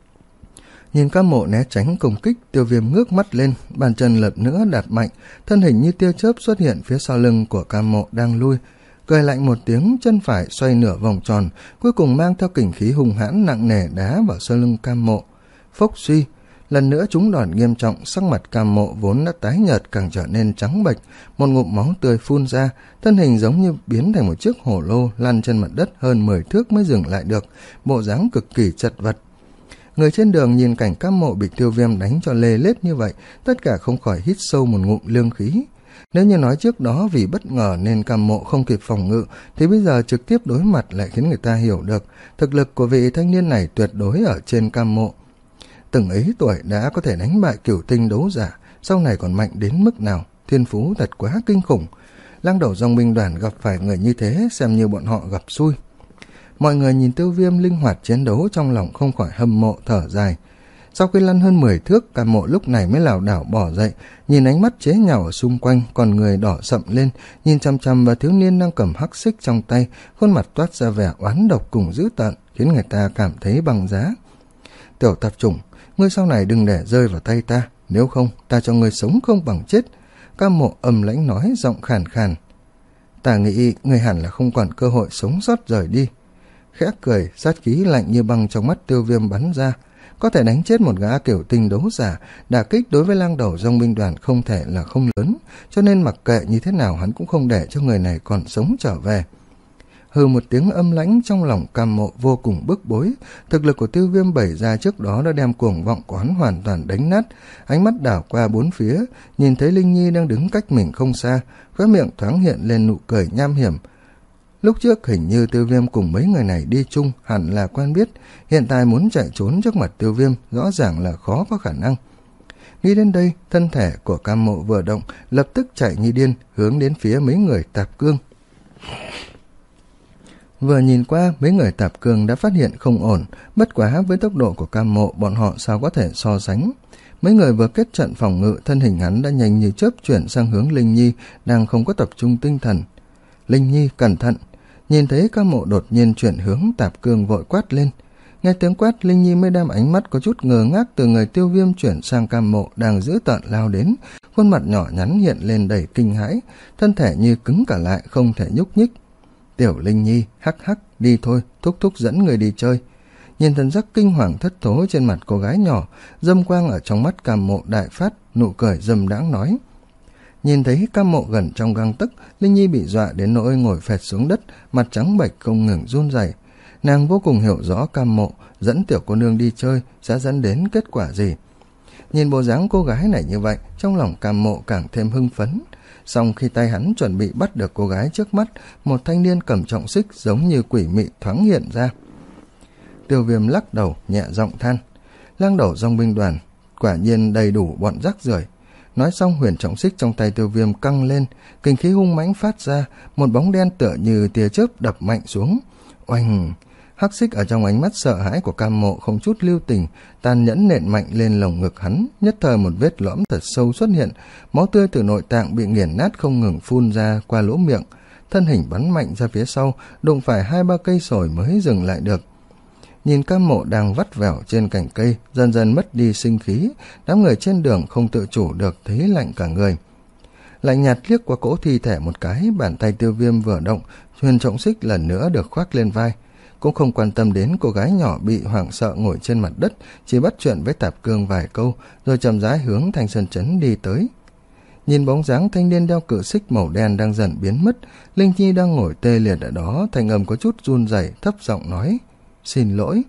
Nhìn Cam Mộ né tránh công kích, Tiêu Viêm ngước mắt lên, bàn chân lật nữa đạp mạnh, thân hình như tia chớp xuất hiện phía sau lưng của Cam Mộ đang lui. Cười lạnh một tiếng, chân phải xoay nửa vòng tròn, cuối cùng mang theo kình khí hung hãn nặng nề đá vào sau lưng Cam Mộ. Phốc suy, lần nữa trúng đòn nghiêm trọng, sắc mặt Cam Mộ vốn đã tái nhợt càng trở nên trắng bệch, một ngụm máu tươi phun ra, thân hình giống như biến thành một chiếc hổ lô lăn trên mặt đất hơn mười thước mới dừng lại được, bộ dáng cực kỳ chật vật. Người trên đường nhìn cảnh Cam Mộ bị Tiêu Viêm đánh cho lê lết như vậy, tất cả không khỏi hít sâu một ngụm lương khí. Nếu như nói trước đó vì bất ngờ nên Cam Mộ không kịp phòng ngự, thì bây giờ trực tiếp đối mặt lại khiến người ta hiểu được thực lực của vị thanh niên này tuyệt đối ở trên Cam Mộ. Từng ấy tuổi đã có thể đánh bại cửu tinh đấu giả, sau này còn mạnh đến mức nào, thiên phú thật quá kinh khủng. Lang đầu dòng binh đoàn gặp phải người như thế xem như bọn họ gặp xui. Mọi người nhìn Tiêu Viêm linh hoạt chiến đấu trong lòng không khỏi hâm mộ thở dài. Sau khi lăn hơn mười thước, Cam Mộ lúc này mới lảo đảo bỏ dậy, nhìn ánh mắt chế nhạo ở xung quanh, còn người đỏ sậm lên, nhìn chăm chăm vào thiếu niên đang cầm hắc xích trong tay, khuôn mặt toát ra vẻ oán độc cùng dữ tợn, khiến người ta cảm thấy bằng giá. Tiểu tạp chủng, ngươi sau này đừng để rơi vào tay ta, nếu không ta cho ngươi sống không bằng chết. Cam Mộ âm lãnh nói, giọng khàn khàn. Ta nghĩ ngươi hẳn là không còn cơ hội sống sót rời đi. Khẽ cười, sát khí lạnh như băng trong mắt Tiêu Viêm bắn ra. Có thể đánh chết một gã kiểu tinh đấu giả, đả kích đối với lang đầu dòng binh đoàn không thể là không lớn, cho nên mặc kệ như thế nào hắn cũng không để cho người này còn sống trở về. Hừ một tiếng âm lãnh, trong lòng Cam Mộ vô cùng bức bối, thực lực của Tiêu Viêm bày ra trước đó đã đem cuồng vọng của hắn hoàn toàn đánh nát. Ánh mắt đảo qua bốn phía, nhìn thấy Linh Nhi đang đứng cách mình không xa, khóe miệng thoáng hiện lên nụ cười nham hiểm. Lúc trước hình như Tiêu Viêm cùng mấy người này đi chung, hẳn là quen biết, hiện tại muốn chạy trốn trước mặt Tiêu Viêm rõ ràng là khó có khả năng. Nghĩ đến đây, thân thể của Cam Mộ vừa động, lập tức chạy như điên hướng đến phía mấy người Tạp Cương. Vừa nhìn qua, mấy người Tạp Cương đã phát hiện không ổn, bất quá với tốc độ của Cam Mộ bọn họ sao có thể so sánh. Mấy người vừa kết trận phòng ngự, thân hình hắn đã nhanh như chớp chuyển sang hướng Linh Nhi đang không có tập trung tinh thần. Linh Nhi cẩn thận. Nhìn thấy Cam Mộ đột nhiên chuyển hướng, Tạp Cương vội quát lên. Nghe tiếng quát, Linh Nhi mới đem ánh mắt có chút ngờ ngác từ người Tiêu Viêm chuyển sang Cam Mộ đang giữ tợn lao đến, khuôn mặt nhỏ nhắn hiện lên đầy kinh hãi, thân thể như cứng cả lại không thể nhúc nhích. Tiểu Linh Nhi, hắc hắc, đi thôi, thúc thúc dẫn người đi chơi. Nhìn thần sắc kinh hoàng thất thố trên mặt cô gái nhỏ, dâm quang ở trong mắt Cam Mộ đại phát, nụ cười dâm đãng nói. Nhìn thấy Cam Mộ gần trong gang tấc, Linh Nhi bị dọa đến nỗi ngồi phệt xuống đất, mặt trắng bệch không ngừng run rẩy. Nàng vô cùng hiểu rõ Cam Mộ dẫn tiểu cô nương đi chơi sẽ dẫn đến kết quả gì. Nhìn bộ dáng cô gái này như vậy, trong lòng Cam Mộ càng thêm hưng phấn. Song khi tay hắn chuẩn bị bắt được cô gái trước mắt, một thanh niên cầm trọng xích giống như quỷ mị thoáng hiện ra. Tiêu Viêm lắc đầu nhẹ giọng than, Lang Đầu dòng binh đoàn quả nhiên đầy đủ bọn rác rưởi. Nói xong, huyền trọng xích trong tay Tiêu Viêm căng lên, kinh khí hung mãnh phát ra, một bóng đen tựa như tia chớp đập mạnh xuống. Oanh! Hắc xích ở trong ánh mắt sợ hãi của Cam Mộ không chút lưu tình, tàn nhẫn nện mạnh lên lồng ngực hắn, nhất thời một vết lõm thật sâu xuất hiện, máu tươi từ nội tạng bị nghiền nát không ngừng phun ra qua lỗ miệng, thân hình bắn mạnh ra phía sau, đụng phải hai ba cây sồi mới dừng lại được. Nhìn Cam Mộ đang vắt vẻo trên cành cây, dần dần mất đi sinh khí, đám người trên đường không tự chủ được thấy lạnh cả người. Lạnh nhạt liếc qua cỗ thi thể một cái, bàn tay Tiêu Viêm vừa động, huyền trọng xích lần nữa được khoác lên vai, cũng không quan tâm đến cô gái nhỏ bị hoảng sợ ngồi trên mặt đất, chỉ bắt chuyện với Tạp Cương vài câu, rồi chậm rãi hướng Thanh Sơn Trấn đi tới. Nhìn bóng dáng thanh niên đeo cự xích màu đen đang dần biến mất, Linh Nhi đang ngồi tê liệt ở đó, thanh âm có chút run rẩy, thấp giọng nói, xin lỗi.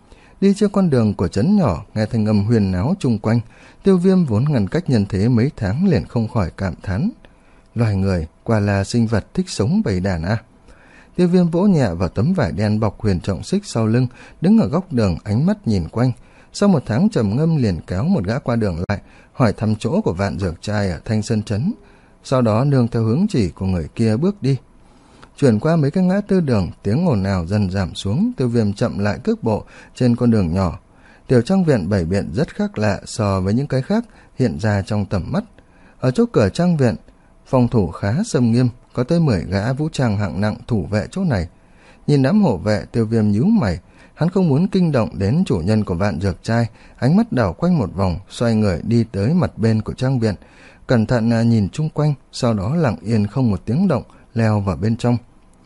Đi trên con đường của trấn nhỏ, nghe thanh âm huyền náo chung quanh, Tiêu Viêm vốn ngăn cách nhân thế mấy tháng liền không khỏi cảm thán, loài người quả là sinh vật thích sống bầy đàn à. Tiêu Viêm vỗ nhẹ vào tấm vải đen bọc huyền trọng xích sau lưng, đứng ở góc đường ánh mắt nhìn quanh. Sau một tháng trầm ngâm liền kéo một gã qua đường lại, hỏi thăm chỗ của Vạn Dược Trai ở Thanh Sơn Trấn. Sau đó nương theo hướng chỉ của người kia bước đi. Chuyển qua mấy cái ngã tư đường, tiếng ồn ào dần giảm xuống, Tiêu Viêm chậm lại cước bộ trên con đường nhỏ. Tiểu trang viện bày biện rất khác lạ so với những cái khác hiện ra trong tầm mắt. Ở chỗ cửa trang viện, phòng thủ khá xâm nghiêm, có tới mười gã vũ trang hạng nặng thủ vệ chỗ này. Nhìn đám hộ vệ, Tiêu Viêm nhíu mày, hắn không muốn kinh động đến chủ nhân của Vạn Dược Trai, ánh mắt đảo quanh một vòng, xoay người đi tới mặt bên của trang viện, cẩn thận nhìn chung quanh, sau đó lặng yên không một tiếng động leo vào bên trong.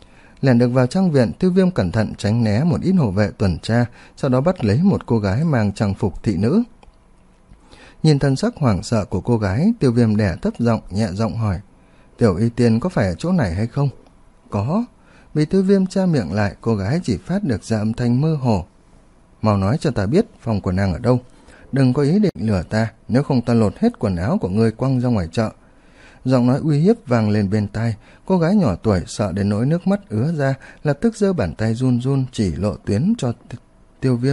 Lẻn được vào trang viện, Tiêu Viêm cẩn thận tránh né một ít hộ vệ tuần tra, sau đó bắt lấy một cô gái mang trang phục thị nữ. Nhìn thân sắc hoảng sợ của cô gái, Tiêu Viêm đẻ thấp giọng nhẹ giọng hỏi, Tiểu Y Tiên có phải ở chỗ này hay không? Có. Vì Tiêu Viêm tra miệng lại, cô gái chỉ phát được ra âm thanh mơ hồ. Mau nói cho ta biết phòng của nàng ở đâu. Đừng có ý định lừa ta, nếu không ta lột hết quần áo của ngươi quăng ra ngoài chợ. Giọng nói uy hiếp vang lên bên tai, cô gái nhỏ tuổi sợ đến nỗi nước mắt ứa ra, lập tức giơ bàn tay run run chỉ lộ tuyến cho Tiêu Viêm.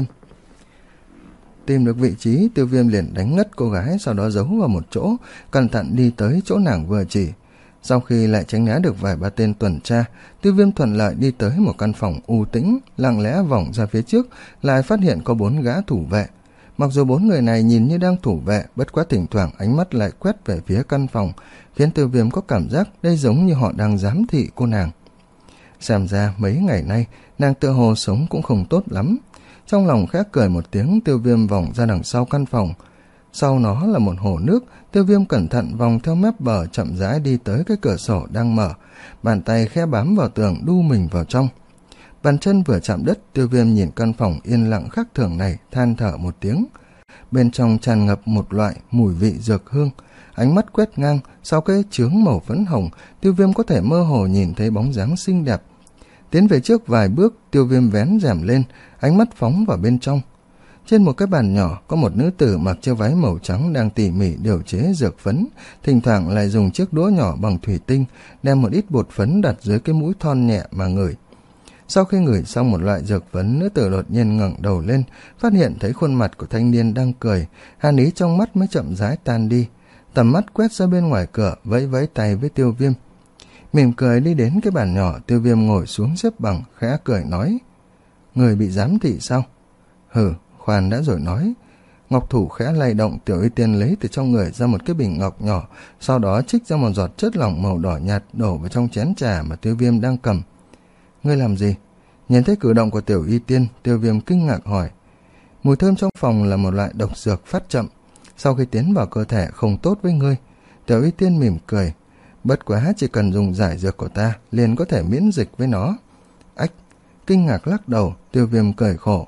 Tìm được vị trí, Tiêu Viêm liền đánh ngất cô gái, sau đó giấu vào một chỗ, cẩn thận đi tới chỗ nàng vừa chỉ. Sau khi lại tránh né được vài ba tên tuần tra, Tiêu Viêm thuận lợi đi tới một căn phòng u tĩnh, lặng lẽ vòng ra phía trước, lại phát hiện có bốn gã thủ vệ. Mặc dù bốn người này nhìn như đang thủ vệ, bất quá thỉnh thoảng ánh mắt lại quét về phía căn phòng, khiến Tiêu Viêm có cảm giác đây giống như họ đang giám thị cô nàng. Xem ra mấy ngày nay, nàng tựa hồ sống cũng không tốt lắm. Trong lòng khẽ cười một tiếng, Tiêu Viêm vòng ra đằng sau căn phòng. Sau nó là một hồ nước, Tiêu Viêm cẩn thận vòng theo mép bờ chậm rãi đi tới cái cửa sổ đang mở, bàn tay khẽ bám vào tường đu mình vào trong. Bàn chân vừa chạm đất, Tiêu Viêm nhìn căn phòng yên lặng khác thường này, than thở một tiếng. Bên trong tràn ngập một loại mùi vị dược hương, ánh mắt quét ngang, sau cái chướng màu phấn hồng, Tiêu Viêm có thể mơ hồ nhìn thấy bóng dáng xinh đẹp. Tiến về trước vài bước, Tiêu Viêm vén rèm lên, ánh mắt phóng vào bên trong. Trên một cái bàn nhỏ có một nữ tử mặc chiếc váy màu trắng đang tỉ mỉ điều chế dược phấn, thỉnh thoảng lại dùng chiếc đũa nhỏ bằng thủy tinh đem một ít bột phấn đặt dưới cái mũi thon nhẹ mà ngửi. Sau khi ngửi xong một loại dược phấn, nữ tử đột nhiên ngẩng đầu lên, phát hiện thấy khuôn mặt của thanh niên đang cười, hàn ý trong mắt mới chậm rãi tan đi. Tầm mắt quét ra bên ngoài cửa, vẫy vẫy tay với Tiêu Viêm. Mỉm cười đi đến cái bàn nhỏ, Tiêu Viêm ngồi xuống xếp bằng, khẽ cười nói, người bị giám thị sao? Hừ, khoan đã rồi nói. Ngọc thủ khẽ lay động, Tiểu Y Tiên lấy từ trong người ra một cái bình ngọc nhỏ, sau đó trích ra một giọt chất lỏng màu đỏ nhạt đổ vào trong chén trà mà Tiêu Viêm đang cầm. Ngươi làm gì? Nhìn thấy cử động của Tiểu Y Tiên, Tiêu Viêm kinh ngạc hỏi. Mùi thơm trong phòng là một loại độc dược phát chậm, sau khi tiến vào cơ thể không tốt với ngươi. Tiểu Y Tiên mỉm cười, bất quá chỉ cần dùng giải dược của ta liền có thể miễn dịch với nó. Ách! Kinh ngạc lắc đầu, Tiêu Viêm cười khổ.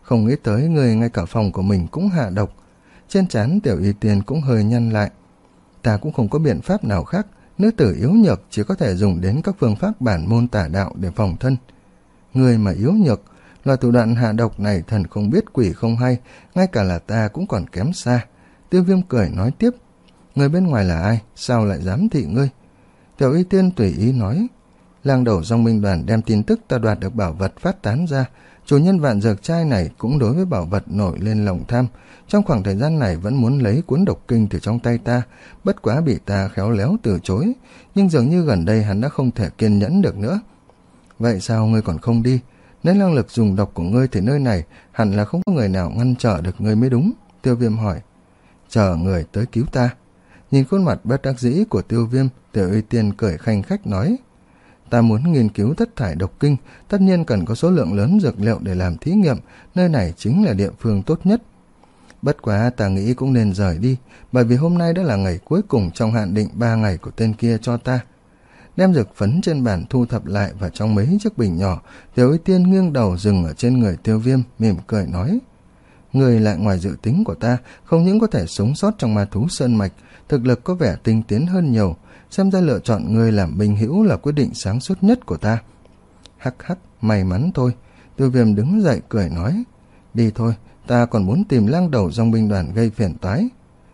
không nghĩ tới người ngay cả phòng của mình cũng hạ độc. Trên trán Tiểu Y Tiên cũng hơi nhăn lại. Ta cũng không có biện pháp nào khác, nữ tử yếu nhược chỉ có thể dùng đến các phương pháp bản môn tả đạo để phòng thân. Người mà yếu nhược, loại thủ đoạn hạ độc này thần không biết quỷ không hay, ngay cả là ta cũng còn kém xa. Tiêu Viêm cười nói tiếp, người bên ngoài là ai, sao lại dám thị ngươi? Tiểu Y Tiên tùy ý nói, lang đầu dòng binh đoàn đem tin tức ta đoạt được bảo vật phát tán ra. Chủ nhân vạn dược trai này cũng đối với bảo vật nổi lên lòng tham, trong khoảng thời gian này vẫn muốn lấy cuốn độc kinh từ trong tay ta, bất quá bị ta khéo léo từ chối, nhưng dường như gần đây hắn đã không thể kiên nhẫn được nữa. Vậy sao ngươi còn không đi? Nếu năng lực dùng độc của ngươi thì nơi này hẳn là không có người nào ngăn trở được ngươi mới đúng. Tiêu Viêm hỏi. Chờ người tới cứu ta. Nhìn khuôn mặt bất đắc dĩ của Tiêu Viêm, Tiểu Y Tiên cười khanh khách nói, ta muốn nghiên cứu thất thải độc kinh, tất nhiên cần có số lượng lớn dược liệu để làm thí nghiệm, nơi này chính là địa phương tốt nhất. Bất quá ta nghĩ cũng nên rời đi, bởi vì hôm nay đã là ngày cuối cùng trong hạn định ba ngày của tên kia cho ta. Đem dược phấn trên bàn thu thập lại và trong mấy chiếc bình nhỏ, Tiểu Y Tiên nghiêng đầu dừng ở trên người Tiêu Viêm, mỉm cười nói, người lại ngoài dự tính của ta, không những có thể sống sót trong ma thú sơn mạch, thực lực có vẻ tinh tiến hơn nhiều, xem ra lựa chọn người làm binh hữu là quyết định sáng suốt nhất của ta. Hắc hắc, may mắn thôi. Tiêu Viêm đứng dậy cười nói, đi thôi, ta còn muốn tìm lang đầu dòng binh đoàn gây phiền toái.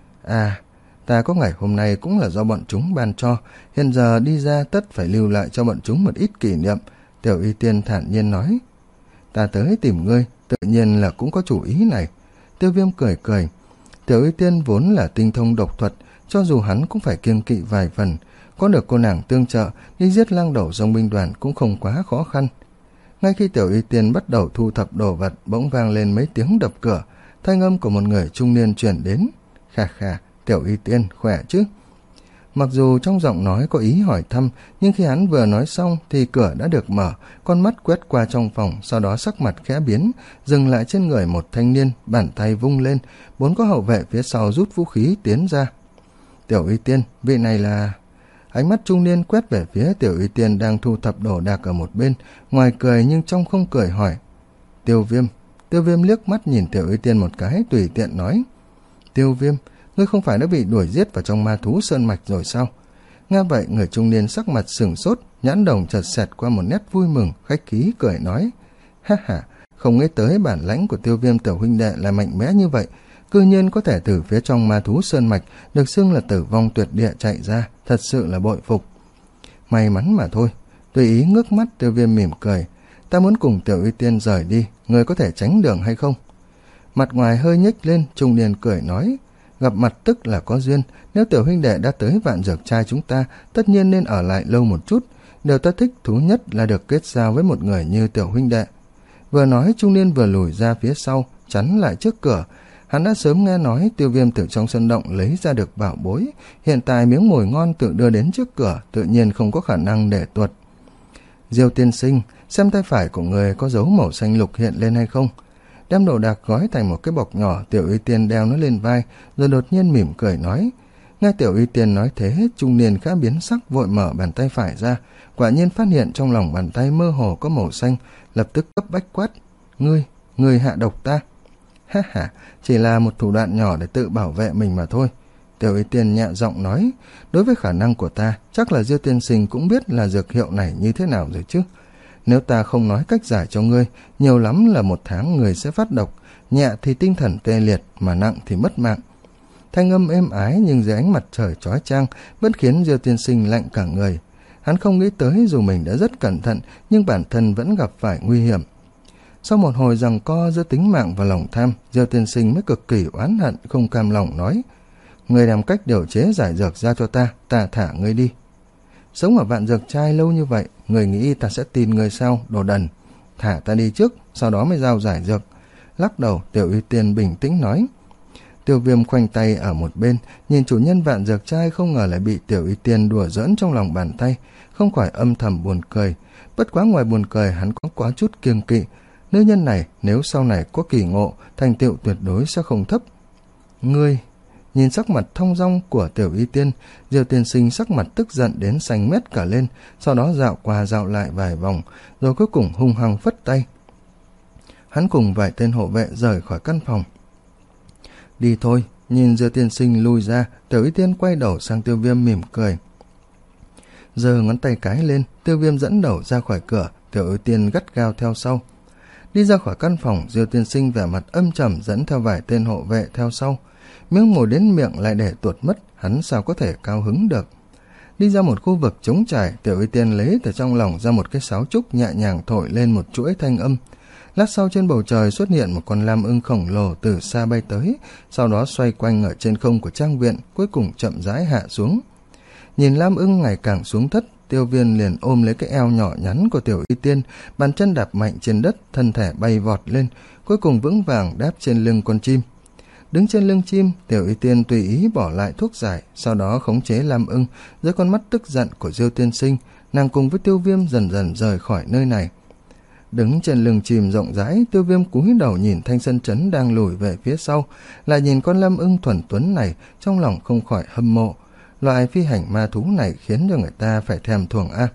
À, ta có ngày hôm nay cũng là do bọn chúng ban cho, hiện giờ đi ra tất phải lưu lại cho bọn chúng một ít kỷ niệm. Tiểu Y Tiên thản nhiên nói, ta tới tìm ngươi, tự nhiên là cũng có chủ ý này. Tiêu Viêm cười cười, Tiểu Y Tiên vốn là tinh thông độc thuật, cho dù hắn cũng phải kiêng kỵ vài phần, có được cô nàng tương trợ, đi giết lang đầu dòng binh đoàn cũng không quá khó khăn. Ngay khi Tiểu Y Tiên bắt đầu thu thập đồ vật, bỗng vang lên mấy tiếng đập cửa, thanh âm của một người trung niên truyền đến. Khà khà, Tiểu Y Tiên, khỏe chứ? Mặc dù trong giọng nói có ý hỏi thăm, nhưng khi hắn vừa nói xong thì cửa đã được mở, con mắt quét qua trong phòng, sau đó sắc mặt khẽ biến, dừng lại trên người một thanh niên, bàn tay vung lên, bốn có hậu vệ phía sau rút vũ khí tiến ra. Tiểu Y Tiên, vị này là... Ánh mắt trung niên quét về phía Tiểu Y Tiên đang thu thập đồ đạc ở một bên, ngoài cười nhưng trong không cười hỏi. Tiêu Viêm. Tiêu Viêm liếc mắt nhìn Tiểu Y Tiên một cái, tùy tiện nói. Tiêu Viêm, ngươi không phải đã bị đuổi giết vào trong ma thú sơn mạch rồi sao? Nghe vậy, người trung niên sắc mặt sửng sốt, nhãn đồng chợt xẹt qua một nét vui mừng, khách khí cười nói. Ha ha, không nghĩ tới bản lãnh của Tiêu Viêm tiểu huynh đệ là mạnh mẽ như vậy, cư nhiên có thể từ phía trong ma thú sơn mạch được xưng là tử vong tuyệt địa chạy ra, thật sự là bội phục. May mắn mà thôi. Tùy ý ngước mắt, Tiêu Viêm mỉm cười. Ta muốn cùng Tiểu Y Tiên rời đi, người có thể tránh đường hay không? Mặt ngoài hơi nhếch lên, trung niên cười nói, gặp mặt tức là có duyên, nếu tiểu huynh đệ đã tới vạn dược trai chúng ta, tất nhiên nên ở lại lâu một chút. Điều ta thích thú nhất là được kết giao với một người như tiểu huynh đệ. Vừa nói, trung niên vừa lùi ra phía sau, chắn lại trước cửa. Hắn đã sớm nghe nói Tiêu Viêm từ trong sân động lấy ra được bảo bối, hiện tại miếng mồi ngon tự đưa đến trước cửa, tự nhiên không có khả năng để tuột. Diêu tiên sinh, xem tay phải của người có dấu màu xanh lục hiện lên hay không? Đem đồ đạc gói thành một cái bọc nhỏ, Tiểu Y Tiên đeo nó lên vai, rồi đột nhiên mỉm cười nói. Nghe Tiểu Y Tiên nói thế, trung niên khá biến sắc, vội mở bàn tay phải ra, quả nhiên phát hiện trong lòng bàn tay mơ hồ có màu xanh, lập tức cấp bách quát. Ngươi, ngươi hạ độc ta. Ha ha, chỉ là một thủ đoạn nhỏ để tự bảo vệ mình mà thôi. Tiểu Y Tiên nhẹ giọng nói, đối với khả năng của ta, chắc là Diêu tiên sinh cũng biết là dược hiệu này như thế nào rồi chứ. Nếu ta không nói cách giải cho ngươi, nhiều lắm là một tháng người sẽ phát độc, nhẹ thì tinh thần tê liệt, mà nặng thì mất mạng. Thanh âm êm ái nhưng dưới ánh mặt trời chói chang vẫn khiến Diêu tiên sinh lạnh cả người. Hắn không nghĩ tới dù mình đã rất cẩn thận, nhưng bản thân vẫn gặp phải nguy hiểm. Sau một hồi giằng co giữa tính mạng và lòng tham, Diêu tiên sinh mới cực kỳ oán hận, không cam lòng nói. Người làm cách điều chế giải dược ra cho ta, ta thả ngươi đi. Sống ở vạn dược trai lâu như vậy, người nghĩ ta sẽ tin người sao, đồ đần. Thả ta đi trước, sau đó mới giao giải dược. Lắc đầu, Tiểu Y Tiên bình tĩnh nói. Tiêu Viêm khoanh tay ở một bên, nhìn chủ nhân vạn dược trai không ngờ lại bị Tiểu Y Tiên đùa giỡn trong lòng bàn tay, không khỏi âm thầm buồn cười. Bất quá ngoài buồn cười, hắn có quá chút kiêng kỵ. Nữ nhân này nếu sau này có kỳ ngộ, thành tựu tuyệt đối sẽ không thấp. Ngươi... Nhìn sắc mặt thong dong của Tiểu Y Tiên, Diêu tiên sinh sắc mặt tức giận đến xanh mét cả lên, sau đó dạo qua dạo lại vài vòng, rồi cuối cùng hung hăng phất tay. hắn cùng vài tên hộ vệ rời khỏi căn phòng. Đi thôi. Nhìn Dư tiên sinh lui ra, Tiểu Y Tiên quay đầu sang Tiêu Viêm mỉm cười. Giơ ngón tay cái lên, Tiêu Viêm dẫn đầu ra khỏi cửa, Tiểu Y Tiên gắt gao theo sau. Đi ra khỏi căn phòng, Dư tiên sinh vẻ mặt âm trầm dẫn theo vài tên hộ vệ theo sau. Miếng mồi đến miệng lại để tuột mất, hắn sao có thể cao hứng được. Đi ra một khu vực trống trải, Tiểu Y Tiên lấy từ trong lòng ra một cái sáo trúc, nhẹ nhàng thổi lên một chuỗi thanh âm. Lát sau trên bầu trời xuất hiện một con lam ưng khổng lồ từ xa bay tới, sau đó xoay quanh ở trên không của trang viện, cuối cùng chậm rãi hạ xuống. Nhìn lam ưng ngày càng xuống thấp, Tiêu Viêm liền ôm lấy cái eo nhỏ nhắn của Tiểu Y Tiên, bàn chân đạp mạnh trên đất, thân thể bay vọt lên, cuối cùng vững vàng đáp trên lưng con chim. Đứng trên lưng chim, Tiểu Y Tiên tùy ý bỏ lại thuốc giải, sau đó khống chế lam ưng. Dưới con mắt tức giận của Diêu tiên sinh, nàng cùng với Tiêu Viêm dần dần rời khỏi nơi này. Đứng trên lưng chim rộng rãi, Tiêu Viêm cúi đầu nhìn Thanh Sơn Trấn đang lùi về phía sau, lại nhìn con lam ưng thuần tuấn này, trong lòng không khỏi hâm mộ. Loại phi hành ma thú này khiến cho người ta phải thèm thuồng a.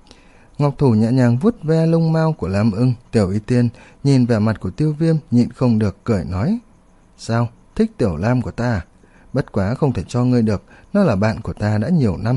Ngọc thủ nhẹ nhàng vuốt ve lông mao của lam ưng. Tiểu Y Tiên nhìn vẻ mặt của Tiêu Viêm nhịn không được cười nói: Sao, thích tiểu lam của ta à? Bất quá không thể cho ngươi được, nó là bạn của ta đã nhiều năm.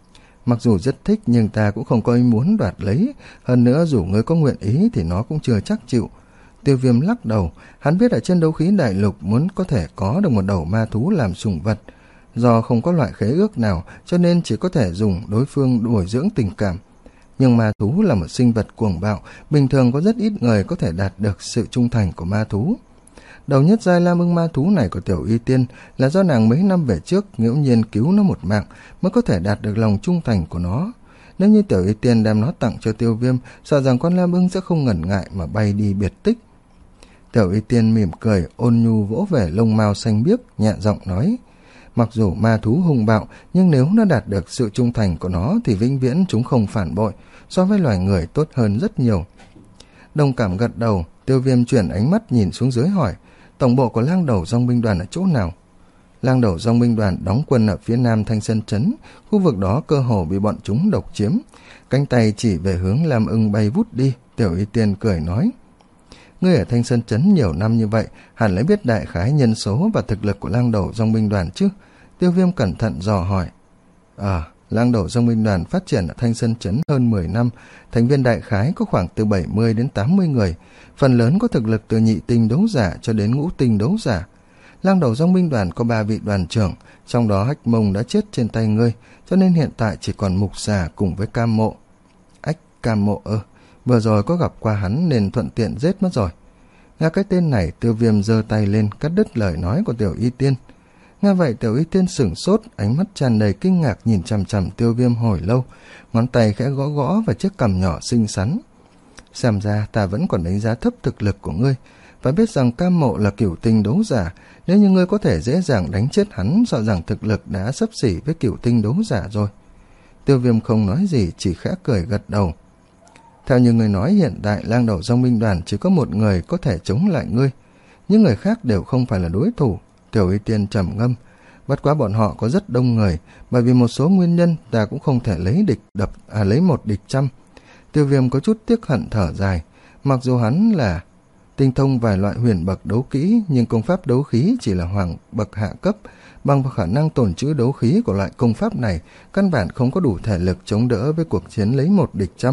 Mặc dù rất thích nhưng ta cũng không có ý muốn đoạt lấy, hơn nữa dù ngươi có nguyện ý thì nó cũng chưa chắc chịu. Tiêu Viêm lắc đầu, hắn biết ở trên đấu khí đại lục muốn có thể có được một đầu ma thú làm sủng vật. Do không có loại khế ước nào cho nên chỉ có thể dùng đối phương bồi dưỡng tình cảm. Nhưng ma thú là một sinh vật cuồng bạo, bình thường có rất ít người có thể đạt được sự trung thành của ma thú. Đầu nhất giai lam ưng ma thú này của Tiểu Y Tiên là do nàng mấy năm về trước ngẫu nhiên cứu nó một mạng mới có thể đạt được lòng trung thành của nó. Nếu như Tiểu Y Tiên đem nó tặng cho Tiêu Viêm, sợ rằng con lam ưng sẽ không ngần ngại mà bay đi biệt tích. Tiểu Y Tiên mỉm cười, ôn nhu vỗ về lông mao xanh biếc, nhẹ giọng nói: Mặc dù ma thú hung bạo, nhưng nếu nó đạt được sự trung thành của nó thì vĩnh viễn chúng không phản bội, so với loài người tốt hơn rất nhiều. Đồng cảm gật đầu, Tiêu Viêm chuyển ánh mắt nhìn xuống dưới hỏi: Tổng bộ của lang đầu dòng binh đoàn ở chỗ nào? Lang đầu dòng binh đoàn đóng quân ở phía nam Thanh Sơn Trấn, khu vực đó cơ hồ bị bọn chúng độc chiếm. Cánh tay chỉ về hướng lam ưng bay vút đi, Tiểu Y Tiên cười nói: Ngươi ở Thanh Sơn Trấn nhiều năm như vậy, hẳn lấy biết đại khái nhân số và thực lực của lang đầu dòng binh đoàn chứ? Tiêu Viêm cẩn thận dò hỏi. Ờ, à, lang đầu dòng binh đoàn phát triển ở Thanh Sơn Trấn hơn mười năm, thành viên đại khái có khoảng từ bảy mươi đến tám mươi người, phần lớn có thực lực từ nhị tinh đấu giả cho đến ngũ tinh đấu giả. Lang đầu dòng binh đoàn có ba vị đoàn trưởng, trong đó Hách Mông đã chết trên tay ngươi, cho nên hiện tại chỉ còn Mục Xà cùng với Cam Mộ. Ách, Cam Mộ ơ, vừa rồi có gặp qua hắn nên thuận tiện giết mất rồi. Nghe cái tên này, Tiêu Viêm giơ tay lên cắt đứt lời nói của Tiểu Y Tiên. Nghe vậy Tiểu Y Tiên sửng sốt, ánh mắt tràn đầy kinh ngạc nhìn chằm chằm Tiêu Viêm hồi lâu, ngón tay khẽ gõ gõ vào chiếc cằm nhỏ xinh xắn. Xem ra ta vẫn còn đánh giá thấp thực lực của ngươi. Phải biết rằng Cam Mộ là cửu tinh đấu giả, nếu như ngươi có thể dễ dàng đánh chết hắn, sợ rằng thực lực đã xấp xỉ với cửu tinh đấu giả rồi. Tiêu Viêm không nói gì, chỉ khẽ cười gật đầu. Theo như ngươi nói, hiện tại lang đầu dòng binh đoàn chỉ có một người có thể chống lại ngươi, những người khác đều không phải là đối thủ. Tiểu Y Tiên trầm ngâm. Bất quá bọn họ có rất đông người, bởi vì một số nguyên nhân ta cũng không thể lấy địch đập à lấy một địch trăm. Tiêu Viêm có chút tiếc hận thở dài. Mặc dù hắn là tinh thông vài loại huyền bậc đấu kỹ, nhưng công pháp đấu khí chỉ là hoàng bậc hạ cấp, bằng khả năng tồn trữ đấu khí của loại công pháp này, căn bản không có đủ thể lực chống đỡ với cuộc chiến lấy một địch trăm.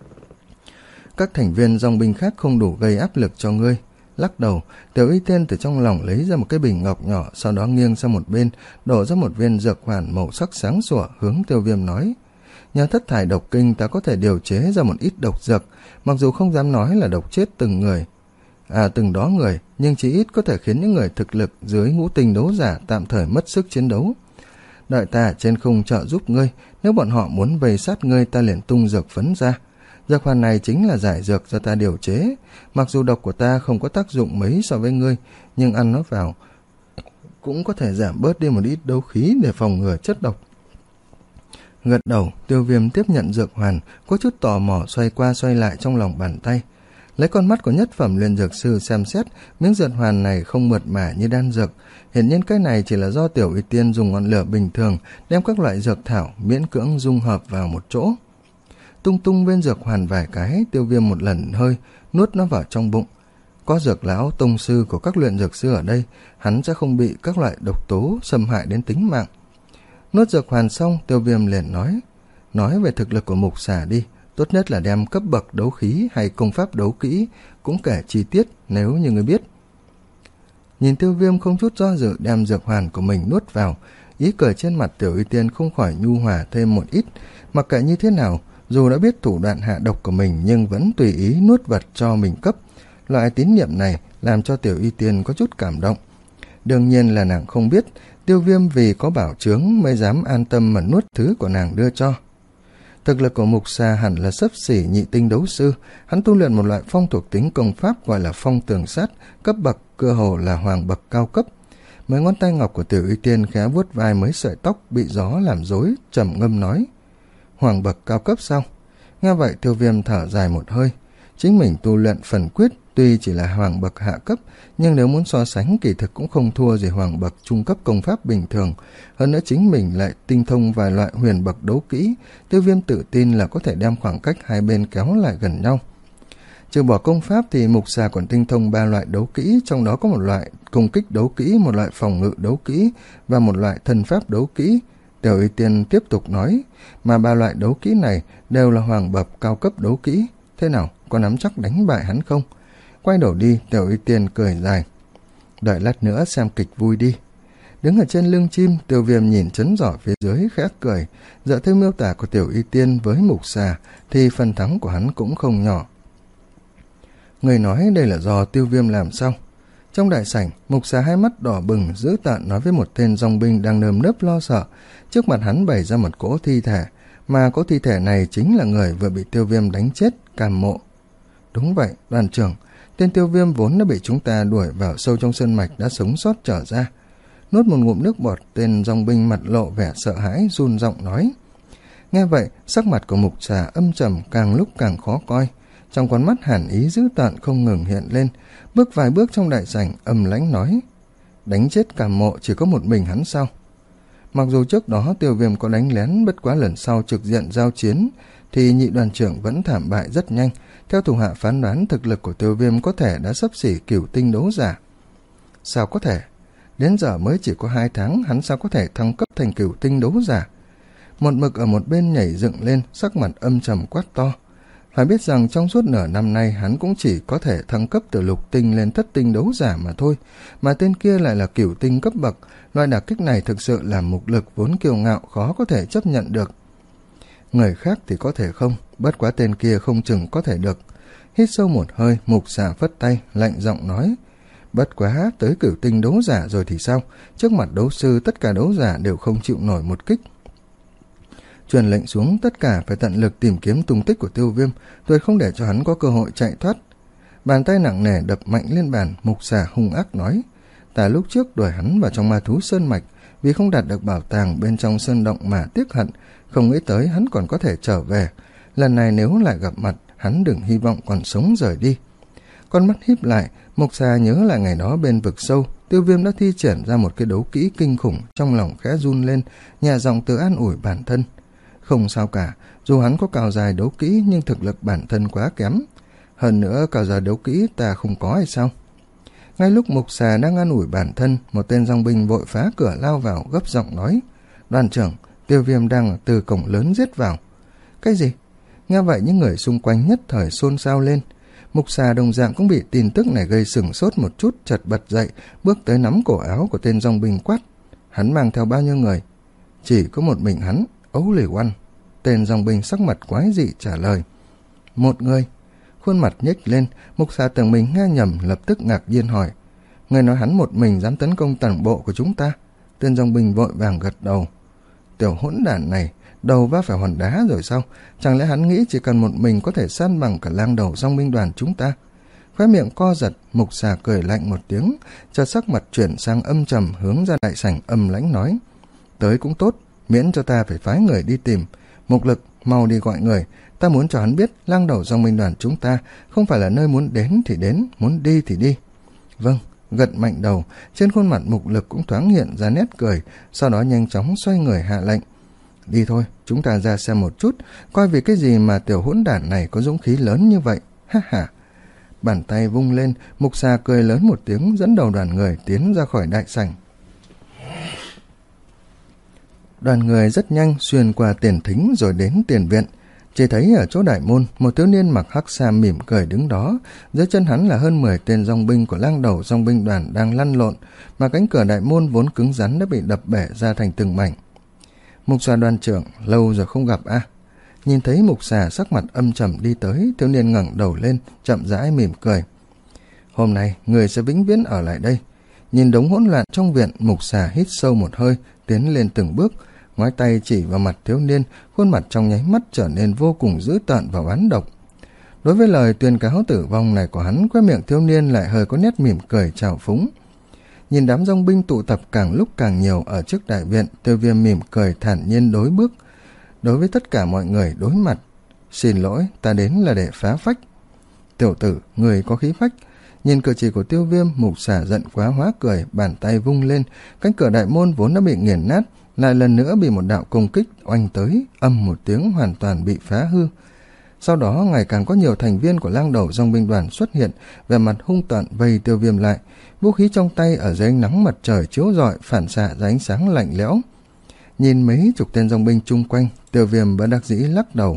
Các thành viên dòng binh khác không đủ gây áp lực cho ngươi. Lắc đầu, Tiểu Y Tiên từ trong lòng lấy ra một cái bình ngọc nhỏ, sau đó nghiêng sang một bên, đổ ra một viên dược hoàn màu sắc sáng sủa, hướng Tiêu Viêm nói: Nhờ thất thải độc kinh ta có thể điều chế ra một ít độc dược, mặc dù không dám nói là độc chết từng người, à từng đó người, nhưng chỉ ít có thể khiến những người thực lực dưới ngũ tinh đấu giả tạm thời mất sức chiến đấu. Đợi ta ở trên không trợ giúp ngươi, nếu bọn họ muốn vây sát ngươi ta liền tung dược phấn ra. Dược hoàn này chính là giải dược do ta điều chế, mặc dù độc của ta không có tác dụng mấy so với ngươi, nhưng ăn nó vào cũng có thể giảm bớt đi một ít đấu khí để phòng ngừa chất độc. Gật đầu, Tiêu Viêm tiếp nhận dược hoàn, có chút tò mò xoay qua xoay lại trong lòng bàn tay. Lấy con mắt của nhất phẩm luyện dược sư xem xét, miếng dược hoàn này không mượt mà như đan dược. Hiển nhiên cái này chỉ là do Tiểu Y Tiên dùng ngọn lửa bình thường đem các loại dược thảo miễn cưỡng dung hợp vào một chỗ. Tung tung bên dược hoàn vài cái, Tiêu Viêm một lần hơi nuốt nó vào trong bụng. có dược lão tông sư của các luyện dược sư ở đây, hắn sẽ không bị các loại độc tố xâm hại đến tính mạng. Nuốt dược hoàn xong, Tiêu Viêm liền nói, nói về thực lực của mục xà đi, tốt nhất là đem cấp bậc đấu khí hay công pháp đấu kỹ, cũng kể chi tiết nếu như người biết. Nhìn Tiêu Viêm không chút do dự đem dược hoàn của mình nuốt vào, ý cười trên mặt Tiểu Y Tiên không khỏi nhu hòa thêm một ít. Mặc kệ như thế nào, dù đã biết thủ đoạn hạ độc của mình nhưng vẫn tùy ý nuốt vật cho mình cấp. Loại tín nhiệm này làm cho Tiểu Y Tiên có chút cảm động. Đương nhiên là nàng không biết, Tiêu Viêm vì có bảo chướng mới dám an tâm mà nuốt thứ của nàng đưa cho. Thực lực của mục xà hẳn là xấp xỉ nhị tinh đấu sư, hắn tu luyện một loại phong thuộc tính công pháp gọi là phong tường sát, cấp bậc cơ hồ là hoàng bậc cao cấp. Mấy ngón tay ngọc của Tiểu Y Tiên khẽ vuốt vai mấy sợi tóc bị gió làm rối, trầm ngâm nói, hoàng bậc cao cấp sao? Nghe vậy Tiêu Viêm thở dài một hơi, chính mình tu luyện phần quyết tuy chỉ là hoàng bậc hạ cấp, nhưng nếu muốn so sánh kỳ thực cũng không thua gì hoàng bậc trung cấp công pháp bình thường. Hơn nữa chính mình lại tinh thông vài loại huyền bậc đấu kỹ, Tiêu Viêm tự tin là có thể đem khoảng cách hai bên kéo lại gần nhau. Trừ bỏ công pháp thì mục xà còn tinh thông ba loại đấu kỹ, trong đó có một loại công kích đấu kỹ, một loại phòng ngự đấu kỹ và một loại thần pháp đấu kỹ. Tiểu Y Tiên tiếp tục nói, mà ba loại đấu kỹ này đều là hoàng bậc cao cấp đấu kỹ. Thế nào, có nắm chắc đánh bại hắn không? Quay đầu đi, Tiểu Y Tiên cười dài, đợi lát nữa xem kịch vui đi. Đứng ở trên lưng chim, Tiêu Viêm nhìn chấn giỏ phía dưới khẽ cười. Dựa theo miêu tả của Tiểu Y Tiên với mục xà thì phần thắng của hắn cũng không nhỏ. Người nói đây là do Tiêu Viêm làm sao? Trong đại sảnh, mục xà hai mắt đỏ bừng dữ tợn nói với một tên dòng binh đang nơm nớp lo sợ. Trước mặt hắn bày ra một cỗ thi thể, mà cỗ thi thể này chính là người vừa bị Tiêu Viêm đánh chết, Cam Mộ. Đúng vậy, đoàn trưởng, tên Tiêu Viêm vốn đã bị chúng ta đuổi vào sâu trong sơn mạch đã sống sót trở ra. Nuốt một ngụm nước bọt, tên dòng binh mặt lộ vẻ sợ hãi run giọng nói. Nghe vậy, sắc mặt của mục xà âm trầm càng lúc càng khó coi, trong con mắt hàn ý dữ tợn không ngừng hiện lên. Bước vài bước trong đại sảnh, âm lãnh nói, đánh chết Cam Mộ chỉ có một mình hắn sao? Mặc dù trước đó Tiêu Viêm có đánh lén, bất quá lần sau trực diện giao chiến thì nhị đoàn trưởng vẫn thảm bại rất nhanh. Theo thủ hạ phán đoán, thực lực của Tiêu Viêm có thể đã xấp xỉ cửu tinh đấu giả. Sao có thể? Đến giờ mới chỉ có hai tháng, hắn sao có thể thăng cấp thành cửu tinh đấu giả? Một mực ở một bên nhảy dựng lên, sắc mặt âm trầm quát to. Phải biết rằng trong suốt nửa năm nay hắn cũng chỉ có thể thăng cấp từ lục tinh lên thất tinh đấu giả mà thôi, mà tên kia lại là cửu tinh cấp bậc. Loại đả kích này thực sự làm mục lực vốn kiêu ngạo khó có thể chấp nhận được. Người khác thì có thể không, bất quá tên kia không chừng có thể được. Hít sâu một hơi, mục xà phất tay, lạnh giọng nói, bất quá tới cửu tinh đấu giả rồi thì sao? Trước mặt đấu sư tất cả đấu giả đều không chịu nổi một kích. Truyền lệnh xuống, tất cả phải tận lực tìm kiếm tung tích của Tiêu Viêm, tuyệt không để cho hắn có cơ hội chạy thoát. Bàn tay nặng nề đập mạnh lên bàn, mục xà hung ác nói, ta lúc trước đuổi hắn vào trong ma thú sơn mạch, vì không đạt được bảo tàng bên trong sơn động mà tiếc hận, không nghĩ tới hắn còn có thể trở về. Lần này nếu lại gặp mặt, hắn đừng hy vọng còn sống rời đi. Con mắt híp lại, mục xà nhớ lại ngày đó bên vực sâu, Tiêu Viêm đã thi triển ra một cái đấu kỹ kinh khủng, trong lòng khẽ run lên, nhẹ giọng tự an ủi bản thân. Không sao cả, dù hắn có cao dài đấu kỹ nhưng thực lực bản thân quá kém. Hơn nữa cao dài đấu kỹ ta không có hay sao? Ngay lúc mục xà đang an ủi bản thân, một tên dòng binh vội phá cửa lao vào, gấp giọng nói, đoàn trưởng, Tiêu Viêm đang từ cổng lớn giết vào. Cái gì? Nghe vậy những người xung quanh nhất thời xôn xao lên. Mục xà đồng dạng cũng bị tin tức này gây sửng sốt một chút, chợt bật dậy, bước tới nắm cổ áo của tên dòng binh quát. Hắn mang theo bao nhiêu người? Chỉ có một mình hắn, Only One. Tên dòng binh sắc mặt quái dị trả lời. Một người. Khuôn mặt nhếch lên, mục xà tưởng mình nghe nhầm, lập tức ngạc nhiên hỏi. Người nói hắn một mình dám tấn công toàn bộ của chúng ta? Tên dòng binh vội vàng gật đầu. Tiểu hỗn đản này, đầu va phải hòn đá rồi sao? Chẳng lẽ hắn nghĩ chỉ cần một mình có thể san bằng cả lang đầu dòng binh đoàn chúng ta? Khóe miệng co giật, mục xà cười lạnh một tiếng, chợt sắc mặt chuyển sang âm trầm, hướng ra đại sảnh âm lãnh nói. Tới cũng tốt, miễn cho ta phải phái người đi tìm. Mục lực, mau đi gọi người, ta muốn cho hắn biết lang đầu dòng binh đoàn chúng ta không phải là nơi muốn đến thì đến, muốn đi thì đi. Vâng, gật mạnh đầu, trên khuôn mặt mục lực cũng thoáng hiện ra nét cười, sau đó nhanh chóng xoay người hạ lệnh. Đi thôi, chúng ta ra xem một chút, coi vì cái gì mà tiểu hỗn đản này có dũng khí lớn như vậy, ha ha. bàn tay vung lên, Mục Xà cười lớn một tiếng dẫn đầu đoàn người tiến ra khỏi đại sảnh. Đoàn người rất nhanh xuyên qua tiền thính rồi đến tiền viện. Chỉ thấy ở chỗ đại môn, một thiếu niên mặc hắc sa mỉm cười đứng đó, dưới chân hắn là hơn mười tên dòng binh của lang đầu dòng binh đoàn đang lăn lộn, mà cánh cửa đại môn vốn cứng rắn đã bị đập bể ra thành từng mảnh. Mục Xà đoàn trưởng, lâu rồi không gặp a. À? Nhìn thấy Mục Xà sắc mặt âm trầm đi tới, thiếu niên ngẩng đầu lên, chậm rãi mỉm cười. Hôm nay, người sẽ vĩnh viễn ở lại đây. Nhìn đống hỗn loạn trong viện, Mục Xà hít sâu một hơi, tiến lên từng bước, ngoái tay chỉ vào mặt thiếu niên, khuôn mặt trong nháy mắt trở nên vô cùng dữ tợn và oán độc. Đối với lời tuyên cáo tử vong này của hắn, khóe miệng thiếu niên lại hơi có nét mỉm cười trào phúng. Nhìn đám dòng binh tụ tập càng lúc càng nhiều ở trước đại viện, Tiêu Viêm mỉm cười thản nhiên đối bước. Đối với tất cả mọi người đối mặt. Xin lỗi, ta đến là để phá phách. Tiểu tử, người có khí phách. Nhìn cử chỉ của Tiêu Viêm, Mục Xà giận quá hóa cười, bàn tay vung lên, cánh cửa đại môn vốn đã bị nghiền nát, lại lần nữa bị một đạo công kích oanh tới, âm một tiếng hoàn toàn bị phá hư. Sau đó ngày càng có nhiều thành viên của lang đầu dòng binh đoàn xuất hiện, vẻ mặt hung tợn vây Tiêu Viêm lại, vũ khí trong tay ở dưới ánh nắng mặt trời chiếu rọi phản xạ ra ánh sáng lạnh lẽo. Nhìn mấy chục tên dòng binh chung quanh, Tiêu Viêm bất đắc dĩ lắc đầu.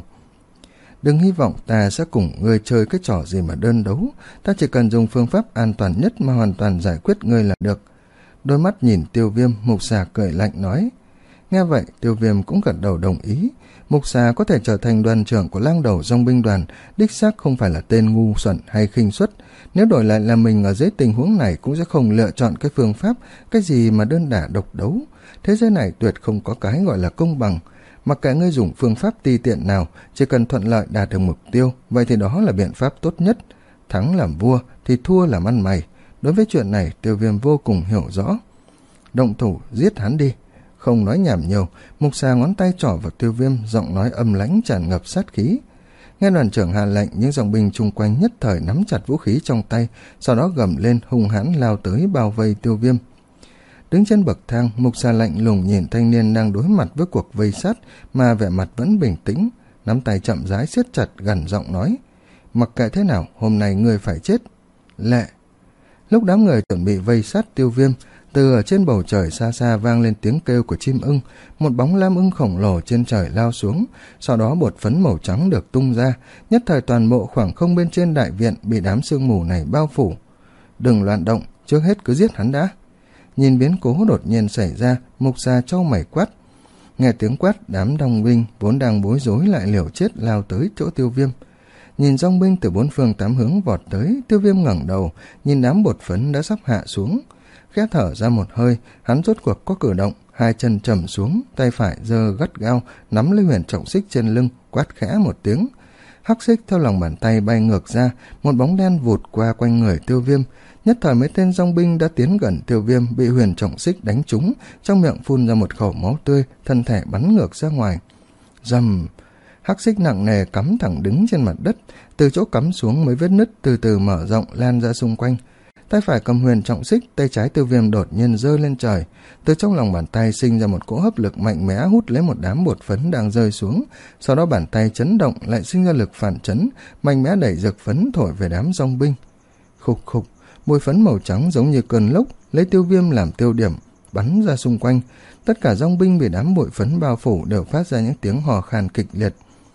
Đừng hy vọng ta sẽ cùng ngươi chơi cái trò gì mà đơn đấu, ta chỉ cần dùng phương pháp an toàn nhất mà hoàn toàn giải quyết ngươi là được. Đôi mắt nhìn Tiêu Viêm, Mục Xà cười lạnh nói. Nghe vậy, Tiêu Viêm cũng gật đầu đồng ý. Mục Xà có thể trở thành đoàn trưởng của lang đầu dòng binh đoàn, đích xác không phải là tên ngu xuẩn hay khinh suất. Nếu đổi lại là mình ở dưới tình huống này cũng sẽ không lựa chọn cái phương pháp, cái gì mà đơn đả độc đấu. Thế giới này tuyệt không có cái gọi là công bằng. Mặc kệ ngươi dùng phương pháp ti tiện nào, chỉ cần thuận lợi đạt được mục tiêu, vậy thì đó là biện pháp tốt nhất. Thắng làm vua thì thua làm ăn mày. Đối với chuyện này, Tiêu Viêm vô cùng hiểu rõ. Động thủ, giết hắn đi. Không nói nhảm nhiều, Mục Xà ngón tay trỏ vào Tiêu Viêm, giọng nói âm lãnh tràn ngập sát khí. Nghe đoàn trưởng hạ lệnh, những dòng binh chung quanh nhất thời nắm chặt vũ khí trong tay, sau đó gầm lên hung hãn lao tới bao vây Tiêu Viêm. Đứng trên bậc thang, Mục Xà lạnh lùng nhìn thanh niên đang đối mặt với cuộc vây sát mà vẻ mặt vẫn bình tĩnh, nắm tay chậm rãi siết chặt, gằn giọng nói: mặc kệ thế nào, hôm nay ngươi phải chết. Lệ. Lúc đám người chuẩn bị vây sát Tiêu Viêm, từ ở trên bầu trời xa xa vang lên tiếng kêu của chim ưng, một bóng lam ưng khổng lồ trên trời lao xuống, sau đó bột phấn màu trắng được tung ra, nhất thời toàn bộ khoảng không bên trên đại viện bị đám sương mù này bao phủ. Đừng loạn động, trước hết cứ giết hắn đã. Nhìn biến cố đột nhiên xảy ra, Mục Xà chau mày quát. Nghe tiếng quát, đám dòng binh vốn đang bối rối lại liều chết lao tới chỗ Tiêu Viêm. Nhìn dòng binh từ bốn phương tám hướng vọt tới, Tiêu Viêm ngẩng đầu, nhìn đám bột phấn đã sắp hạ xuống. Khẽ thở ra một hơi, hắn rốt cuộc có cử động, hai chân trầm xuống, tay phải giơ gắt gao, nắm lấy huyền trọng xích trên lưng, quát khẽ một tiếng. Hắc xích theo lòng bàn tay bay ngược ra, một bóng đen vụt qua quanh người Tiêu Viêm. Nhất thời mấy tên dòng binh đã tiến gần Tiêu Viêm, bị huyền trọng xích đánh trúng, trong miệng phun ra một khẩu máu tươi, thân thể bắn ngược ra ngoài. Rầm! Hắc xích nặng nề cắm thẳng đứng trên mặt đất, từ chỗ cắm xuống mấy vết nứt từ từ mở rộng lan ra xung quanh. Tay phải cầm huyền trọng xích, tay trái Tiêu Viêm đột nhiên giơ lên trời, từ trong lòng bàn tay sinh ra một cỗ hấp lực mạnh mẽ hút lấy một đám bột phấn đang rơi xuống, sau đó bàn tay chấn động lại sinh ra lực phản chấn, mạnh mẽ đẩy dược phấn thổi về đám dòng binh. Khục khục, mùi phấn màu trắng giống như cơn lốc lấy Tiêu Viêm làm tiêu điểm bắn ra xung quanh. Tất cả dòng binh bị đám bụi phấn bao phủ đều phát ra những tiếng hò khan kịch liệt.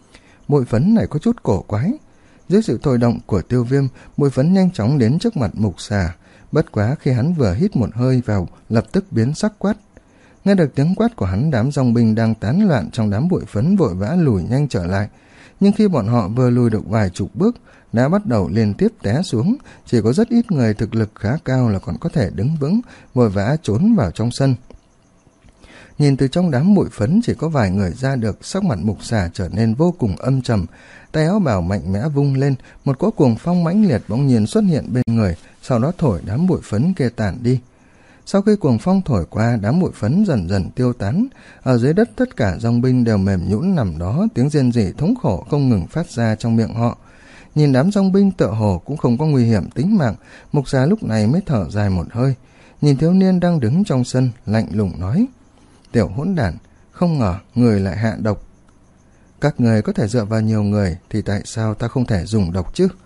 Bụi phấn này có chút cổ quái. Dưới sự thôi động của Tiêu Viêm, bụi phấn nhanh chóng đến trước mặt Mục Xà. Bất quá khi hắn vừa hít một hơi vào, lập tức biến sắc quát. Nghe được tiếng quát của hắn, đám dòng binh đang tán loạn trong đám bụi phấn vội vã lùi nhanh trở lại. Nhưng khi bọn họ vừa lùi được vài chục bước, đã bắt đầu liên tiếp té xuống. Chỉ có rất ít người thực lực khá cao là còn có thể đứng vững, vội vã trốn vào trong sân. Nhìn từ trong đám bụi phấn chỉ có vài người ra được, sắc mặt Mục Xà trở nên vô cùng âm trầm. Tay áo bào mạnh mẽ vung lên, một cỗ cuồng phong mãnh liệt bỗng nhiên xuất hiện bên người, sau đó thổi đám bụi phấn kia tản đi. Sau khi cuồng phong thổi qua, đám bụi phấn dần dần tiêu tán. Ở dưới đất tất cả dòng binh đều mềm nhũn nằm đó, tiếng rên rỉ thống khổ không ngừng phát ra trong miệng họ. Nhìn đám dòng binh tựa hồ cũng không có nguy hiểm tính mạng, Mục Xà lúc này mới thở dài một hơi. Nhìn thiếu niên đang đứng trong sân, lạnh lùng nói: Tiểu hỗn đản, không ngờ người lại hạ độc. Các người có thể dựa vào nhiều người, thì tại sao ta không thể dùng độc chứ?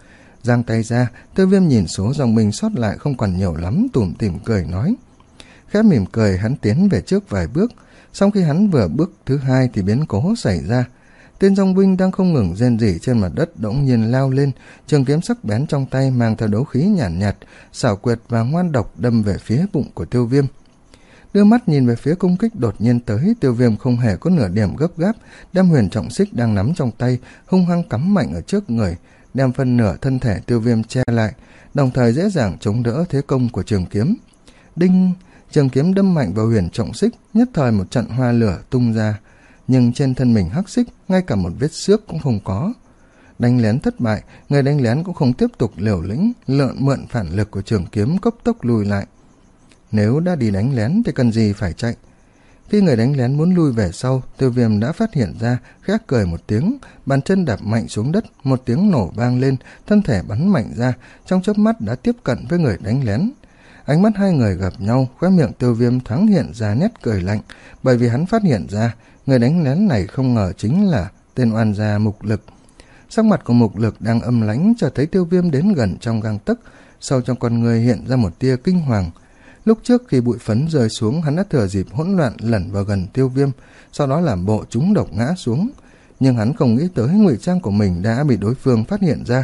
Giang tay ra, Tiêu Viêm nhìn số dòng binh sót lại không còn nhiều lắm, tủm tỉm cười nói. Khẽ mỉm cười, hắn tiến về trước vài bước. Sau khi hắn vừa bước thứ hai thì biến cố xảy ra. Tên dòng binh đang không ngừng rên rỉ trên mặt đất đỗng nhiên lao lên, trường kiếm sắc bén trong tay mang theo đấu khí nhàn nhạt, nhạt, xảo quyệt và ngoan độc đâm về phía bụng của Tiêu Viêm. Đưa mắt nhìn về phía công kích đột nhiên tới, Tiêu Viêm không hề có nửa điểm gấp gáp, đem huyền trọng xích đang nắm trong tay hung hăng cắm mạnh ở trước người, đem phân nửa thân thể Tiêu Viêm che lại, đồng thời dễ dàng chống đỡ thế công của trường kiếm. Đinh! Trường kiếm đâm mạnh vào huyền trọng xích, nhất thời một trận hoa lửa tung ra, nhưng trên thân mình hắc xích ngay cả một vết xước cũng không có. Đánh lén thất bại, người đánh lén cũng không tiếp tục liều lĩnh, lượn mượn phản lực của trường kiếm cấp tốc lùi lại. Nếu đã đi đánh lén thì cần gì phải chạy. Khi người đánh lén muốn lui về sau, Tiêu Viêm đã phát hiện ra, khẽ cười một tiếng, bàn chân đạp mạnh xuống đất, một tiếng nổ vang lên, thân thể bắn mạnh ra, trong chớp mắt đã tiếp cận với người đánh lén. Ánh mắt hai người gặp nhau, khóe miệng Tiêu Viêm thoáng hiện ra nét cười lạnh, bởi vì hắn phát hiện ra, người đánh lén này không ngờ chính là tên oan gia Mục Lực. Sắc mặt của Mục Lực đang âm lãnh, cho thấy Tiêu Viêm đến gần trong gang tấc, sâu trong con người hiện ra một tia kinh hoàng. Lúc trước khi bụi phấn rơi xuống, hắn đã thừa dịp hỗn loạn lẩn vào gần Tiêu Viêm, sau đó làm bộ trúng độc ngã xuống. Nhưng hắn không nghĩ tới ngụy trang của mình đã bị đối phương phát hiện ra.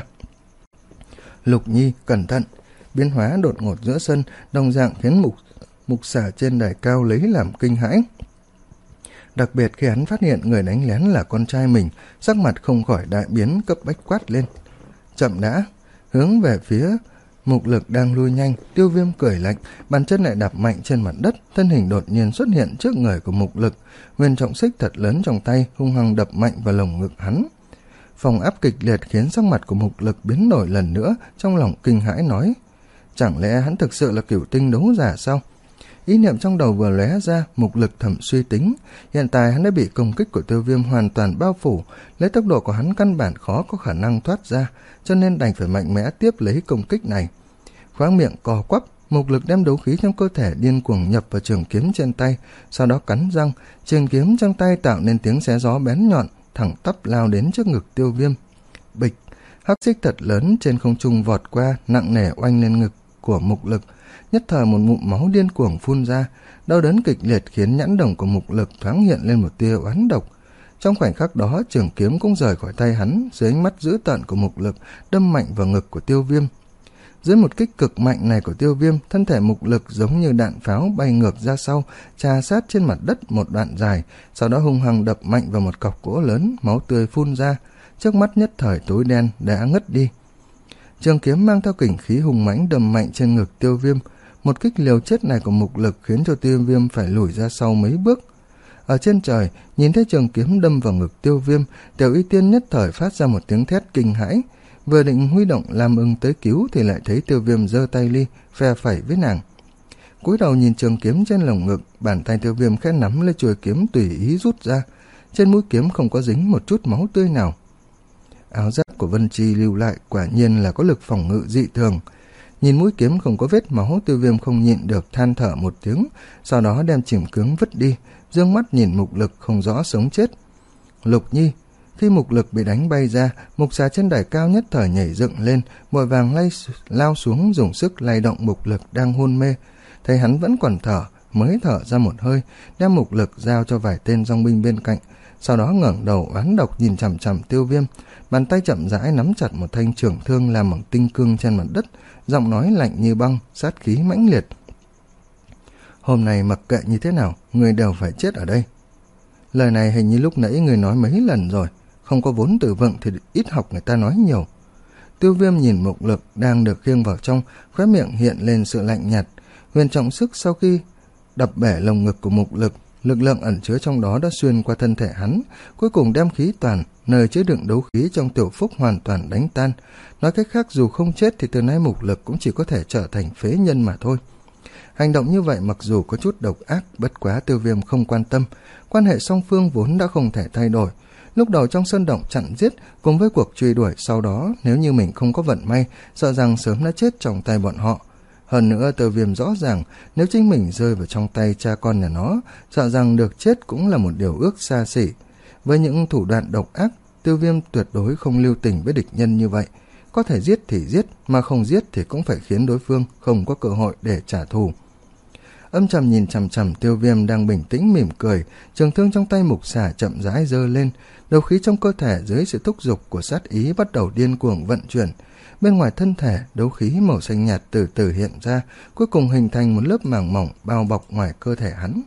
Lục Nhi, cẩn thận! Biến hóa đột ngột giữa sân, đồng dạng khiến mục mục xà trên đài cao lấy làm kinh hãi. Đặc biệt khi hắn phát hiện người đánh lén là con trai mình, sắc mặt không khỏi đại biến, cấp bách quát lên. Chậm đã! Hướng về phía Mục Lực đang lui nhanh, Tiêu Viêm cười lạnh, bàn chân lại đạp mạnh trên mặt đất, thân hình đột nhiên xuất hiện trước người của Mục Lực, huyền trọng xích thật lớn trong tay hung hăng đập mạnh vào lồng ngực hắn. Phòng áp kịch liệt khiến sắc mặt của Mục Lực biến đổi lần nữa, trong lòng kinh hãi nói: chẳng lẽ hắn thực sự là cửu tinh đấu giả sao? Ý niệm trong đầu vừa lóe ra, Mục Lực thầm suy tính, hiện tại hắn đã bị công kích của Tiêu Viêm hoàn toàn bao phủ, lấy tốc độ của hắn căn bản khó có khả năng thoát ra, cho nên đành phải mạnh mẽ tiếp lấy công kích này. Khoáng miệng co quắp, Mục Lực đem đấu khí trong cơ thể điên cuồng nhập vào trường kiếm trên tay, sau đó cắn răng, trường kiếm trong tay tạo nên tiếng xé gió bén nhọn, thẳng tắp lao đến trước ngực Tiêu Viêm. Bịch! Hắc xích thật lớn trên không trung vọt qua, nặng nề oanh lên ngực của Mục Lực, nhất thời một ngụm máu điên cuồng phun ra, đau đớn kịch liệt khiến nhãn đồng của Mục Lực thoáng hiện lên một tia oán độc. Trong khoảnh khắc đó, trường kiếm cũng rời khỏi tay hắn, dưới ánh mắt dữ tợn của Mục Lực đâm mạnh vào ngực của Tiêu Viêm. Dưới một kích cực mạnh này của Tiêu Viêm, thân thể Mục Lực giống như đạn pháo bay ngược ra sau, trà sát trên mặt đất một đoạn dài, sau đó hung hăng đập mạnh vào một cọc gỗ lớn, máu tươi phun ra, trước mắt nhất thời tối đen đã ngất đi. Trường kiếm mang theo kình khí hùng mãnh đâm mạnh trên ngực Tiêu Viêm. Một kích liều chết này của Mục Lực khiến cho Tiêu Viêm phải lùi ra sau mấy bước. Ở trên trời, nhìn thấy trường kiếm đâm vào ngực Tiêu Viêm, Tiểu Y Tiên nhất thời phát ra một tiếng thét kinh hãi, vừa định huy động Lam Ưng tới cứu thì lại thấy Tiêu Viêm giơ tay ly phe phẩy với nàng. Cúi đầu nhìn trường kiếm trên lồng ngực, bàn tay Tiêu Viêm khẽ nắm lấy chuôi kiếm tùy ý rút ra, trên mũi kiếm không có dính một chút máu tươi nào. Áo giáp của Vân Chi lưu lại quả nhiên là có lực phòng ngự dị thường. Nhìn mũi kiếm không có vết máu, Tiêu Viêm không nhịn được than thở một tiếng, sau đó đem chìm cứng vứt đi, dương mắt nhìn Mục Lực không rõ sống chết. Lục Nhi! Khi Mục Lực bị đánh bay ra, Mục xà trên đài cao nhất thời nhảy dựng lên, vội vàng lay lao xuống dùng sức lay động Mục Lực đang hôn mê. Thấy hắn vẫn còn thở, mới thở ra một hơi, đem Mục Lực giao cho vài tên dòng binh bên cạnh, sau đó ngẩng đầu oán độc nhìn chằm chằm Tiêu Viêm, bàn tay chậm rãi nắm chặt một thanh trường thương làm bằng tinh cương trên mặt đất, giọng nói lạnh như băng, sát khí mãnh liệt. Hôm nay mặc kệ như thế nào, người đều phải chết ở đây. Lời này hình như lúc nãy người nói mấy lần rồi, không có vốn từ vựng thì ít học người ta nói nhiều. Tiêu Viêm nhìn Mục Lực đang được khiêng vào trong, khóe miệng hiện lên sự lạnh nhạt. Huyền trọng sức sau khi đập bể lồng ngực của Mục Lực, lực lượng ẩn chứa trong đó đã xuyên qua thân thể hắn, cuối cùng đem khí toàn, nơi chứa đựng đấu khí trong tiểu phúc hoàn toàn đánh tan. Nói cách khác, dù không chết thì từ nay Mục Lực cũng chỉ có thể trở thành phế nhân mà thôi. Hành động như vậy mặc dù có chút độc ác, bất quá Tiêu Viêm không quan tâm, quan hệ song phương vốn đã không thể thay đổi. Lúc đầu trong sơn động chặn giết cùng với cuộc truy đuổi sau đó, nếu như mình không có vận may, sợ rằng sớm đã chết trong tay bọn họ. Hơn nữa Tiêu Viêm rõ ràng, nếu chính mình rơi vào trong tay cha con nhà nó, sợ rằng được chết cũng là một điều ước xa xỉ. Với những thủ đoạn độc ác, Tiêu Viêm tuyệt đối không lưu tình với địch nhân như vậy. có thể giết thì giết, mà không giết thì cũng phải khiến đối phương không có cơ hội để trả thù. Âm trầm nhìn chằm chằm Tiêu Viêm đang bình tĩnh mỉm cười, trường thương trong tay mục xà chậm rãi giơ lên, đấu khí trong cơ thể dưới sự thúc giục của sát ý bắt đầu điên cuồng vận chuyển. Bên ngoài thân thể, đấu khí màu xanh nhạt từ từ hiện ra, cuối cùng hình thành một lớp màng mỏng bao bọc ngoài cơ thể hắn.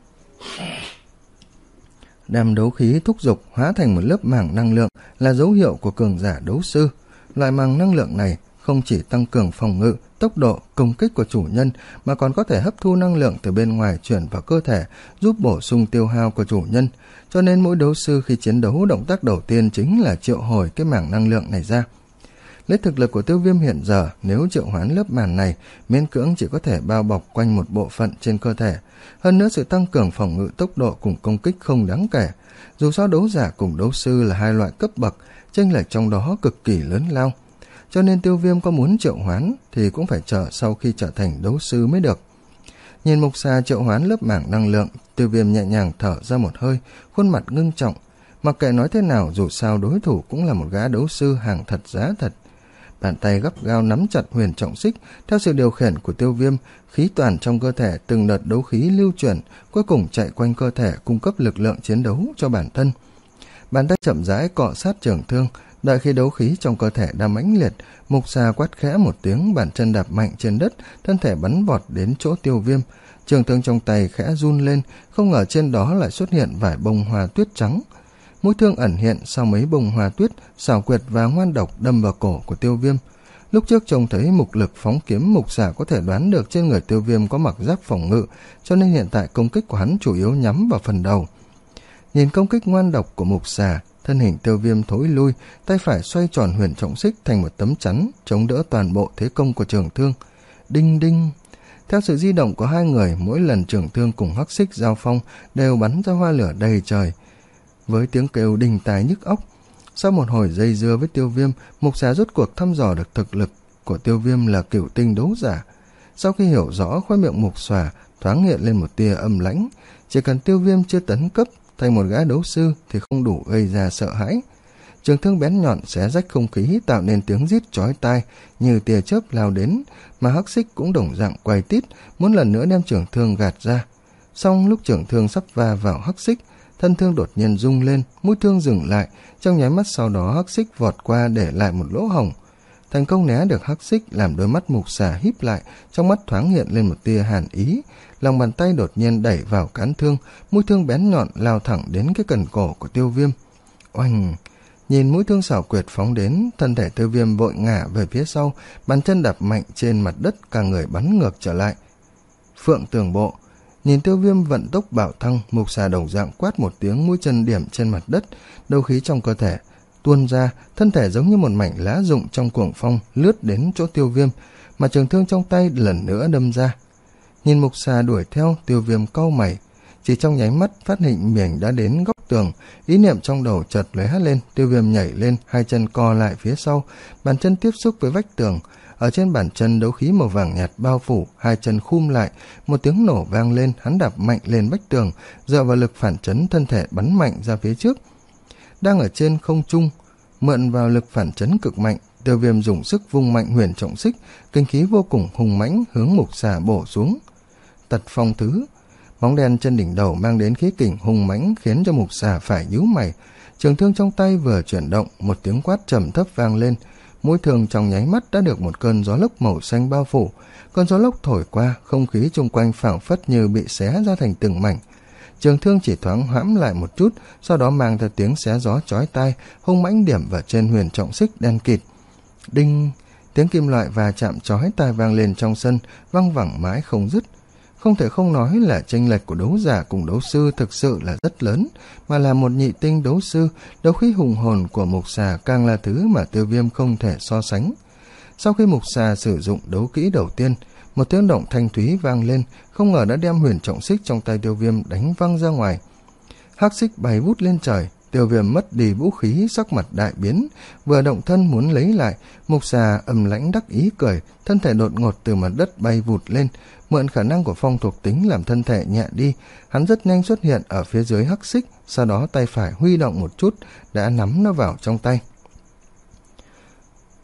Đem đấu khí thúc giục hóa thành một lớp màng năng lượng là dấu hiệu của cường giả đấu sư. Loại màng năng lượng này không chỉ tăng cường phòng ngự, tốc độ, công kích của chủ nhân, mà còn có thể hấp thu năng lượng từ bên ngoài chuyển vào cơ thể, giúp bổ sung tiêu hao của chủ nhân. Cho nên mỗi đấu sư khi chiến đấu, động tác đầu tiên chính là triệu hồi cái màng năng lượng này ra. Lấy thực lực của Tiêu Viêm hiện giờ, nếu triệu hoán lớp màng này, miễn cưỡng chỉ có thể bao bọc quanh một bộ phận trên cơ thể. Hơn nữa sự tăng cường phòng ngự, tốc độ cùng công kích không đáng kể. Dù sao đấu giả cùng đấu sư là hai loại cấp bậc, chênh lệch trong đó cực kỳ lớn lao. Cho nên Tiêu Viêm có muốn triệu hoán thì cũng phải chờ sau khi trở thành đấu sư mới được. Nhìn mục xà triệu hoán lớp màng năng lượng, Tiêu Viêm nhẹ nhàng thở ra một hơi, khuôn mặt ngưng trọng. Mặc kệ nói thế nào, dù sao đối thủ cũng là một gã đấu sư hàng thật giá thật. Bàn tay gấp gao nắm chặt huyền trọng xích, theo sự điều khiển của Tiêu Viêm, khí toàn trong cơ thể từng đợt đấu khí lưu chuyển, cuối cùng chạy quanh cơ thể cung cấp lực lượng chiến đấu cho bản thân. Bàn tay chậm rãi cọ sát trường thương, đợi khi đấu khí trong cơ thể đã mãnh liệt, mục xà quát khẽ một tiếng, bàn chân đạp mạnh trên đất, thân thể bắn vọt đến chỗ Tiêu Viêm. Trường thương trong tay khẽ run lên, không ngờ trên đó lại xuất hiện vài bông hoa tuyết trắng. Mũi thương ẩn hiện sau mấy bông hoa tuyết, xảo quyệt và ngoan độc đâm vào cổ của Tiêu Viêm. Lúc trước trông thấy mục lực phóng kiếm, mục xà có thể đoán được trên người Tiêu Viêm có mặc giáp phòng ngự, cho nên hiện tại công kích của hắn chủ yếu nhắm vào phần đầu. Nhìn công kích ngoan độc của mục xà, thân hình Tiêu Viêm thối lui, tay phải xoay tròn huyền trọng xích thành một tấm chắn, chống đỡ toàn bộ thế công của trường thương. Đinh đinh! Theo sự di động của hai người, mỗi lần trường thương cùng hắc xích giao phong đều bắn ra hoa lửa đầy trời, với tiếng kêu đinh tai nhức óc. Sau một hồi dây dưa với Tiêu Viêm, mục xà rốt cuộc thăm dò được thực lực của Tiêu Viêm là cửu tinh đấu giả. Sau khi hiểu rõ, khóe miệng mục xà thoáng hiện lên một tia âm lãnh. Chỉ cần Tiêu Viêm chưa tấn cấp thành một gã đấu sư thì không đủ gây ra sợ hãi. Trường thương bén nhọn xé rách không khí, tạo nên tiếng rít chói tai như tia chớp lao đến, mà hắc xích cũng đồng dạng quay tít, muốn lần nữa đem trường thương gạt ra. Song lúc trường thương sắp va vào hắc xích, thân thương đột nhiên rung lên, mũi thương dừng lại, trong nháy mắt sau đó hắc xích vọt qua để lại một lỗ hổng. Thành công né được hắc xích, làm đôi mắt mục xà híp lại, trong mắt thoáng hiện lên một tia hàn ý. Lòng bàn tay đột nhiên đẩy vào cán thương, mũi thương bén nhọn lao thẳng đến cái cần cổ của Tiêu Viêm. Oanh! Nhìn mũi thương xảo quyệt phóng đến, thân thể Tiêu Viêm vội ngả về phía sau, bàn chân đạp mạnh trên mặt đất, cả người bắn ngược trở lại. Phượng Tường Bộ! Nhìn Tiêu Viêm vận tốc bạo thăng, mục xà đồng dạng quát một tiếng, mũi chân điểm trên mặt đất, đấu khí trong cơ thể tuôn ra, thân thể giống như một mảnh lá rụng trong cuồng phong lướt đến chỗ Tiêu Viêm, mà trường thương trong tay lần nữa đâm ra. Nhìn mục xà đuổi theo, Tiêu Viêm cau mày, chỉ trong nháy mắt phát hiện mình đã đến góc tường, ý niệm trong đầu chợt lóe hắt lên. Tiêu Viêm nhảy lên, hai chân co lại phía sau, bàn chân tiếp xúc với vách tường. Ở trên bàn chân đấu khí màu vàng nhạt bao phủ, hai chân khum lại, một tiếng nổ vang lên, hắn đạp mạnh lên vách tường, dựa vào lực phản chấn thân thể bắn mạnh ra phía trước. Đang ở trên không trung, mượn vào lực phản chấn cực mạnh, Tiêu Viêm dùng sức vung mạnh huyền trọng xích, kinh khí vô cùng hùng mãnh hướng mục xà bổ xuống. Tật phong thứ, bóng đen trên đỉnh đầu mang đến khí kình hùng mãnh khiến cho mục xà phải nhíu mày. Trường thương trong tay vừa chuyển động, một tiếng quát trầm thấp vang lên. Mũi thương trong nháy mắt đã được một cơn gió lốc màu xanh bao phủ. Cơn gió lốc thổi qua, không khí chung quanh phảng phất như bị xé ra thành từng mảnh. Trường thương chỉ thoáng hãm lại một chút, sau đó mang theo tiếng xé gió chói tai, hung mãnh điểm vào trên huyền trọng xích đen kịt. Đinh! Tiếng kim loại va chạm chói tai vang lên trong sân, văng vẳng mãi không dứt. Không thể không nói là chênh lệch của đấu giả cùng đấu sư thực sự là rất lớn, mà là một nhị tinh đấu sư, đấu khí hùng hồn của mục xà càng là thứ mà Tiêu Viêm không thể so sánh. Sau khi mục xà sử dụng đấu kỹ đầu tiên, một tiếng động thanh thúy vang lên, không ngờ đã đem huyền trọng xích trong tay Tiêu Viêm đánh văng ra ngoài. Hắc xích bay vút lên trời, Tiêu Viêm mất đi vũ khí, sắc mặt đại biến, vừa động thân muốn lấy lại, mục xà âm lãnh đắc ý cười, thân thể đột ngột từ mặt đất bay vụt lên, mượn khả năng của phong thuộc tính làm thân thể nhẹ đi, hắn rất nhanh xuất hiện ở phía dưới hắc xích, sau đó tay phải huy động một chút, đã nắm nó vào trong tay.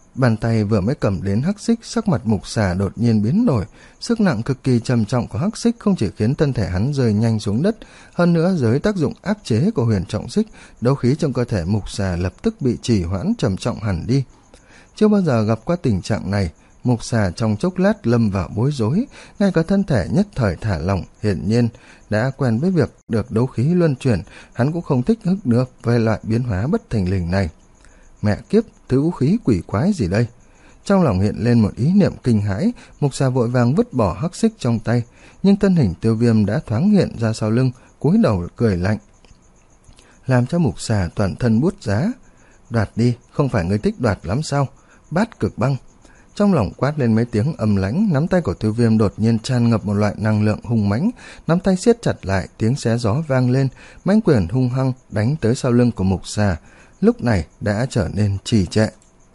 Bàn tay vừa mới cầm đến hắc xích, sắc mặt mục xà đột nhiên biến đổi. Sức nặng cực kỳ trầm trọng của hắc xích không chỉ khiến thân thể hắn rơi nhanh xuống đất, hơn nữa dưới tác dụng áp chế của huyền trọng xích, đấu khí trong cơ thể mục xà lập tức bị trì hoãn trầm trọng hẳn đi. Chưa bao giờ gặp qua tình trạng này, mục xà trong chốc lát lâm vào bối rối, ngay cả thân thể nhất thời thả lỏng. Hiển nhiên đã quen với việc được đấu khí luân chuyển, hắn cũng không thích hức được về loại biến hóa bất thình lình này. Mẹ kiếp, thứ vũ khí quỷ quái gì đây? Trong lòng hiện lên một ý niệm kinh hãi, mục xà vội vàng vứt bỏ hắc xích trong tay, nhưng thân hình Tiêu Viêm đã thoáng hiện ra sau lưng, cúi đầu cười lạnh, làm cho mục xà toàn thân bút giá. Đoạt đi, không phải ngươi thích đoạt lắm sao? Bát cực băng. Trong lòng quát lên mấy tiếng âm lãnh, nắm tay của Tiêu Viêm đột nhiên tràn ngập một loại năng lượng hung mãnh, nắm tay siết chặt lại, tiếng xé gió vang lên, mãnh quyền hung hăng đánh tới sau lưng của mục xà, lúc này đã trở nên trì trệ.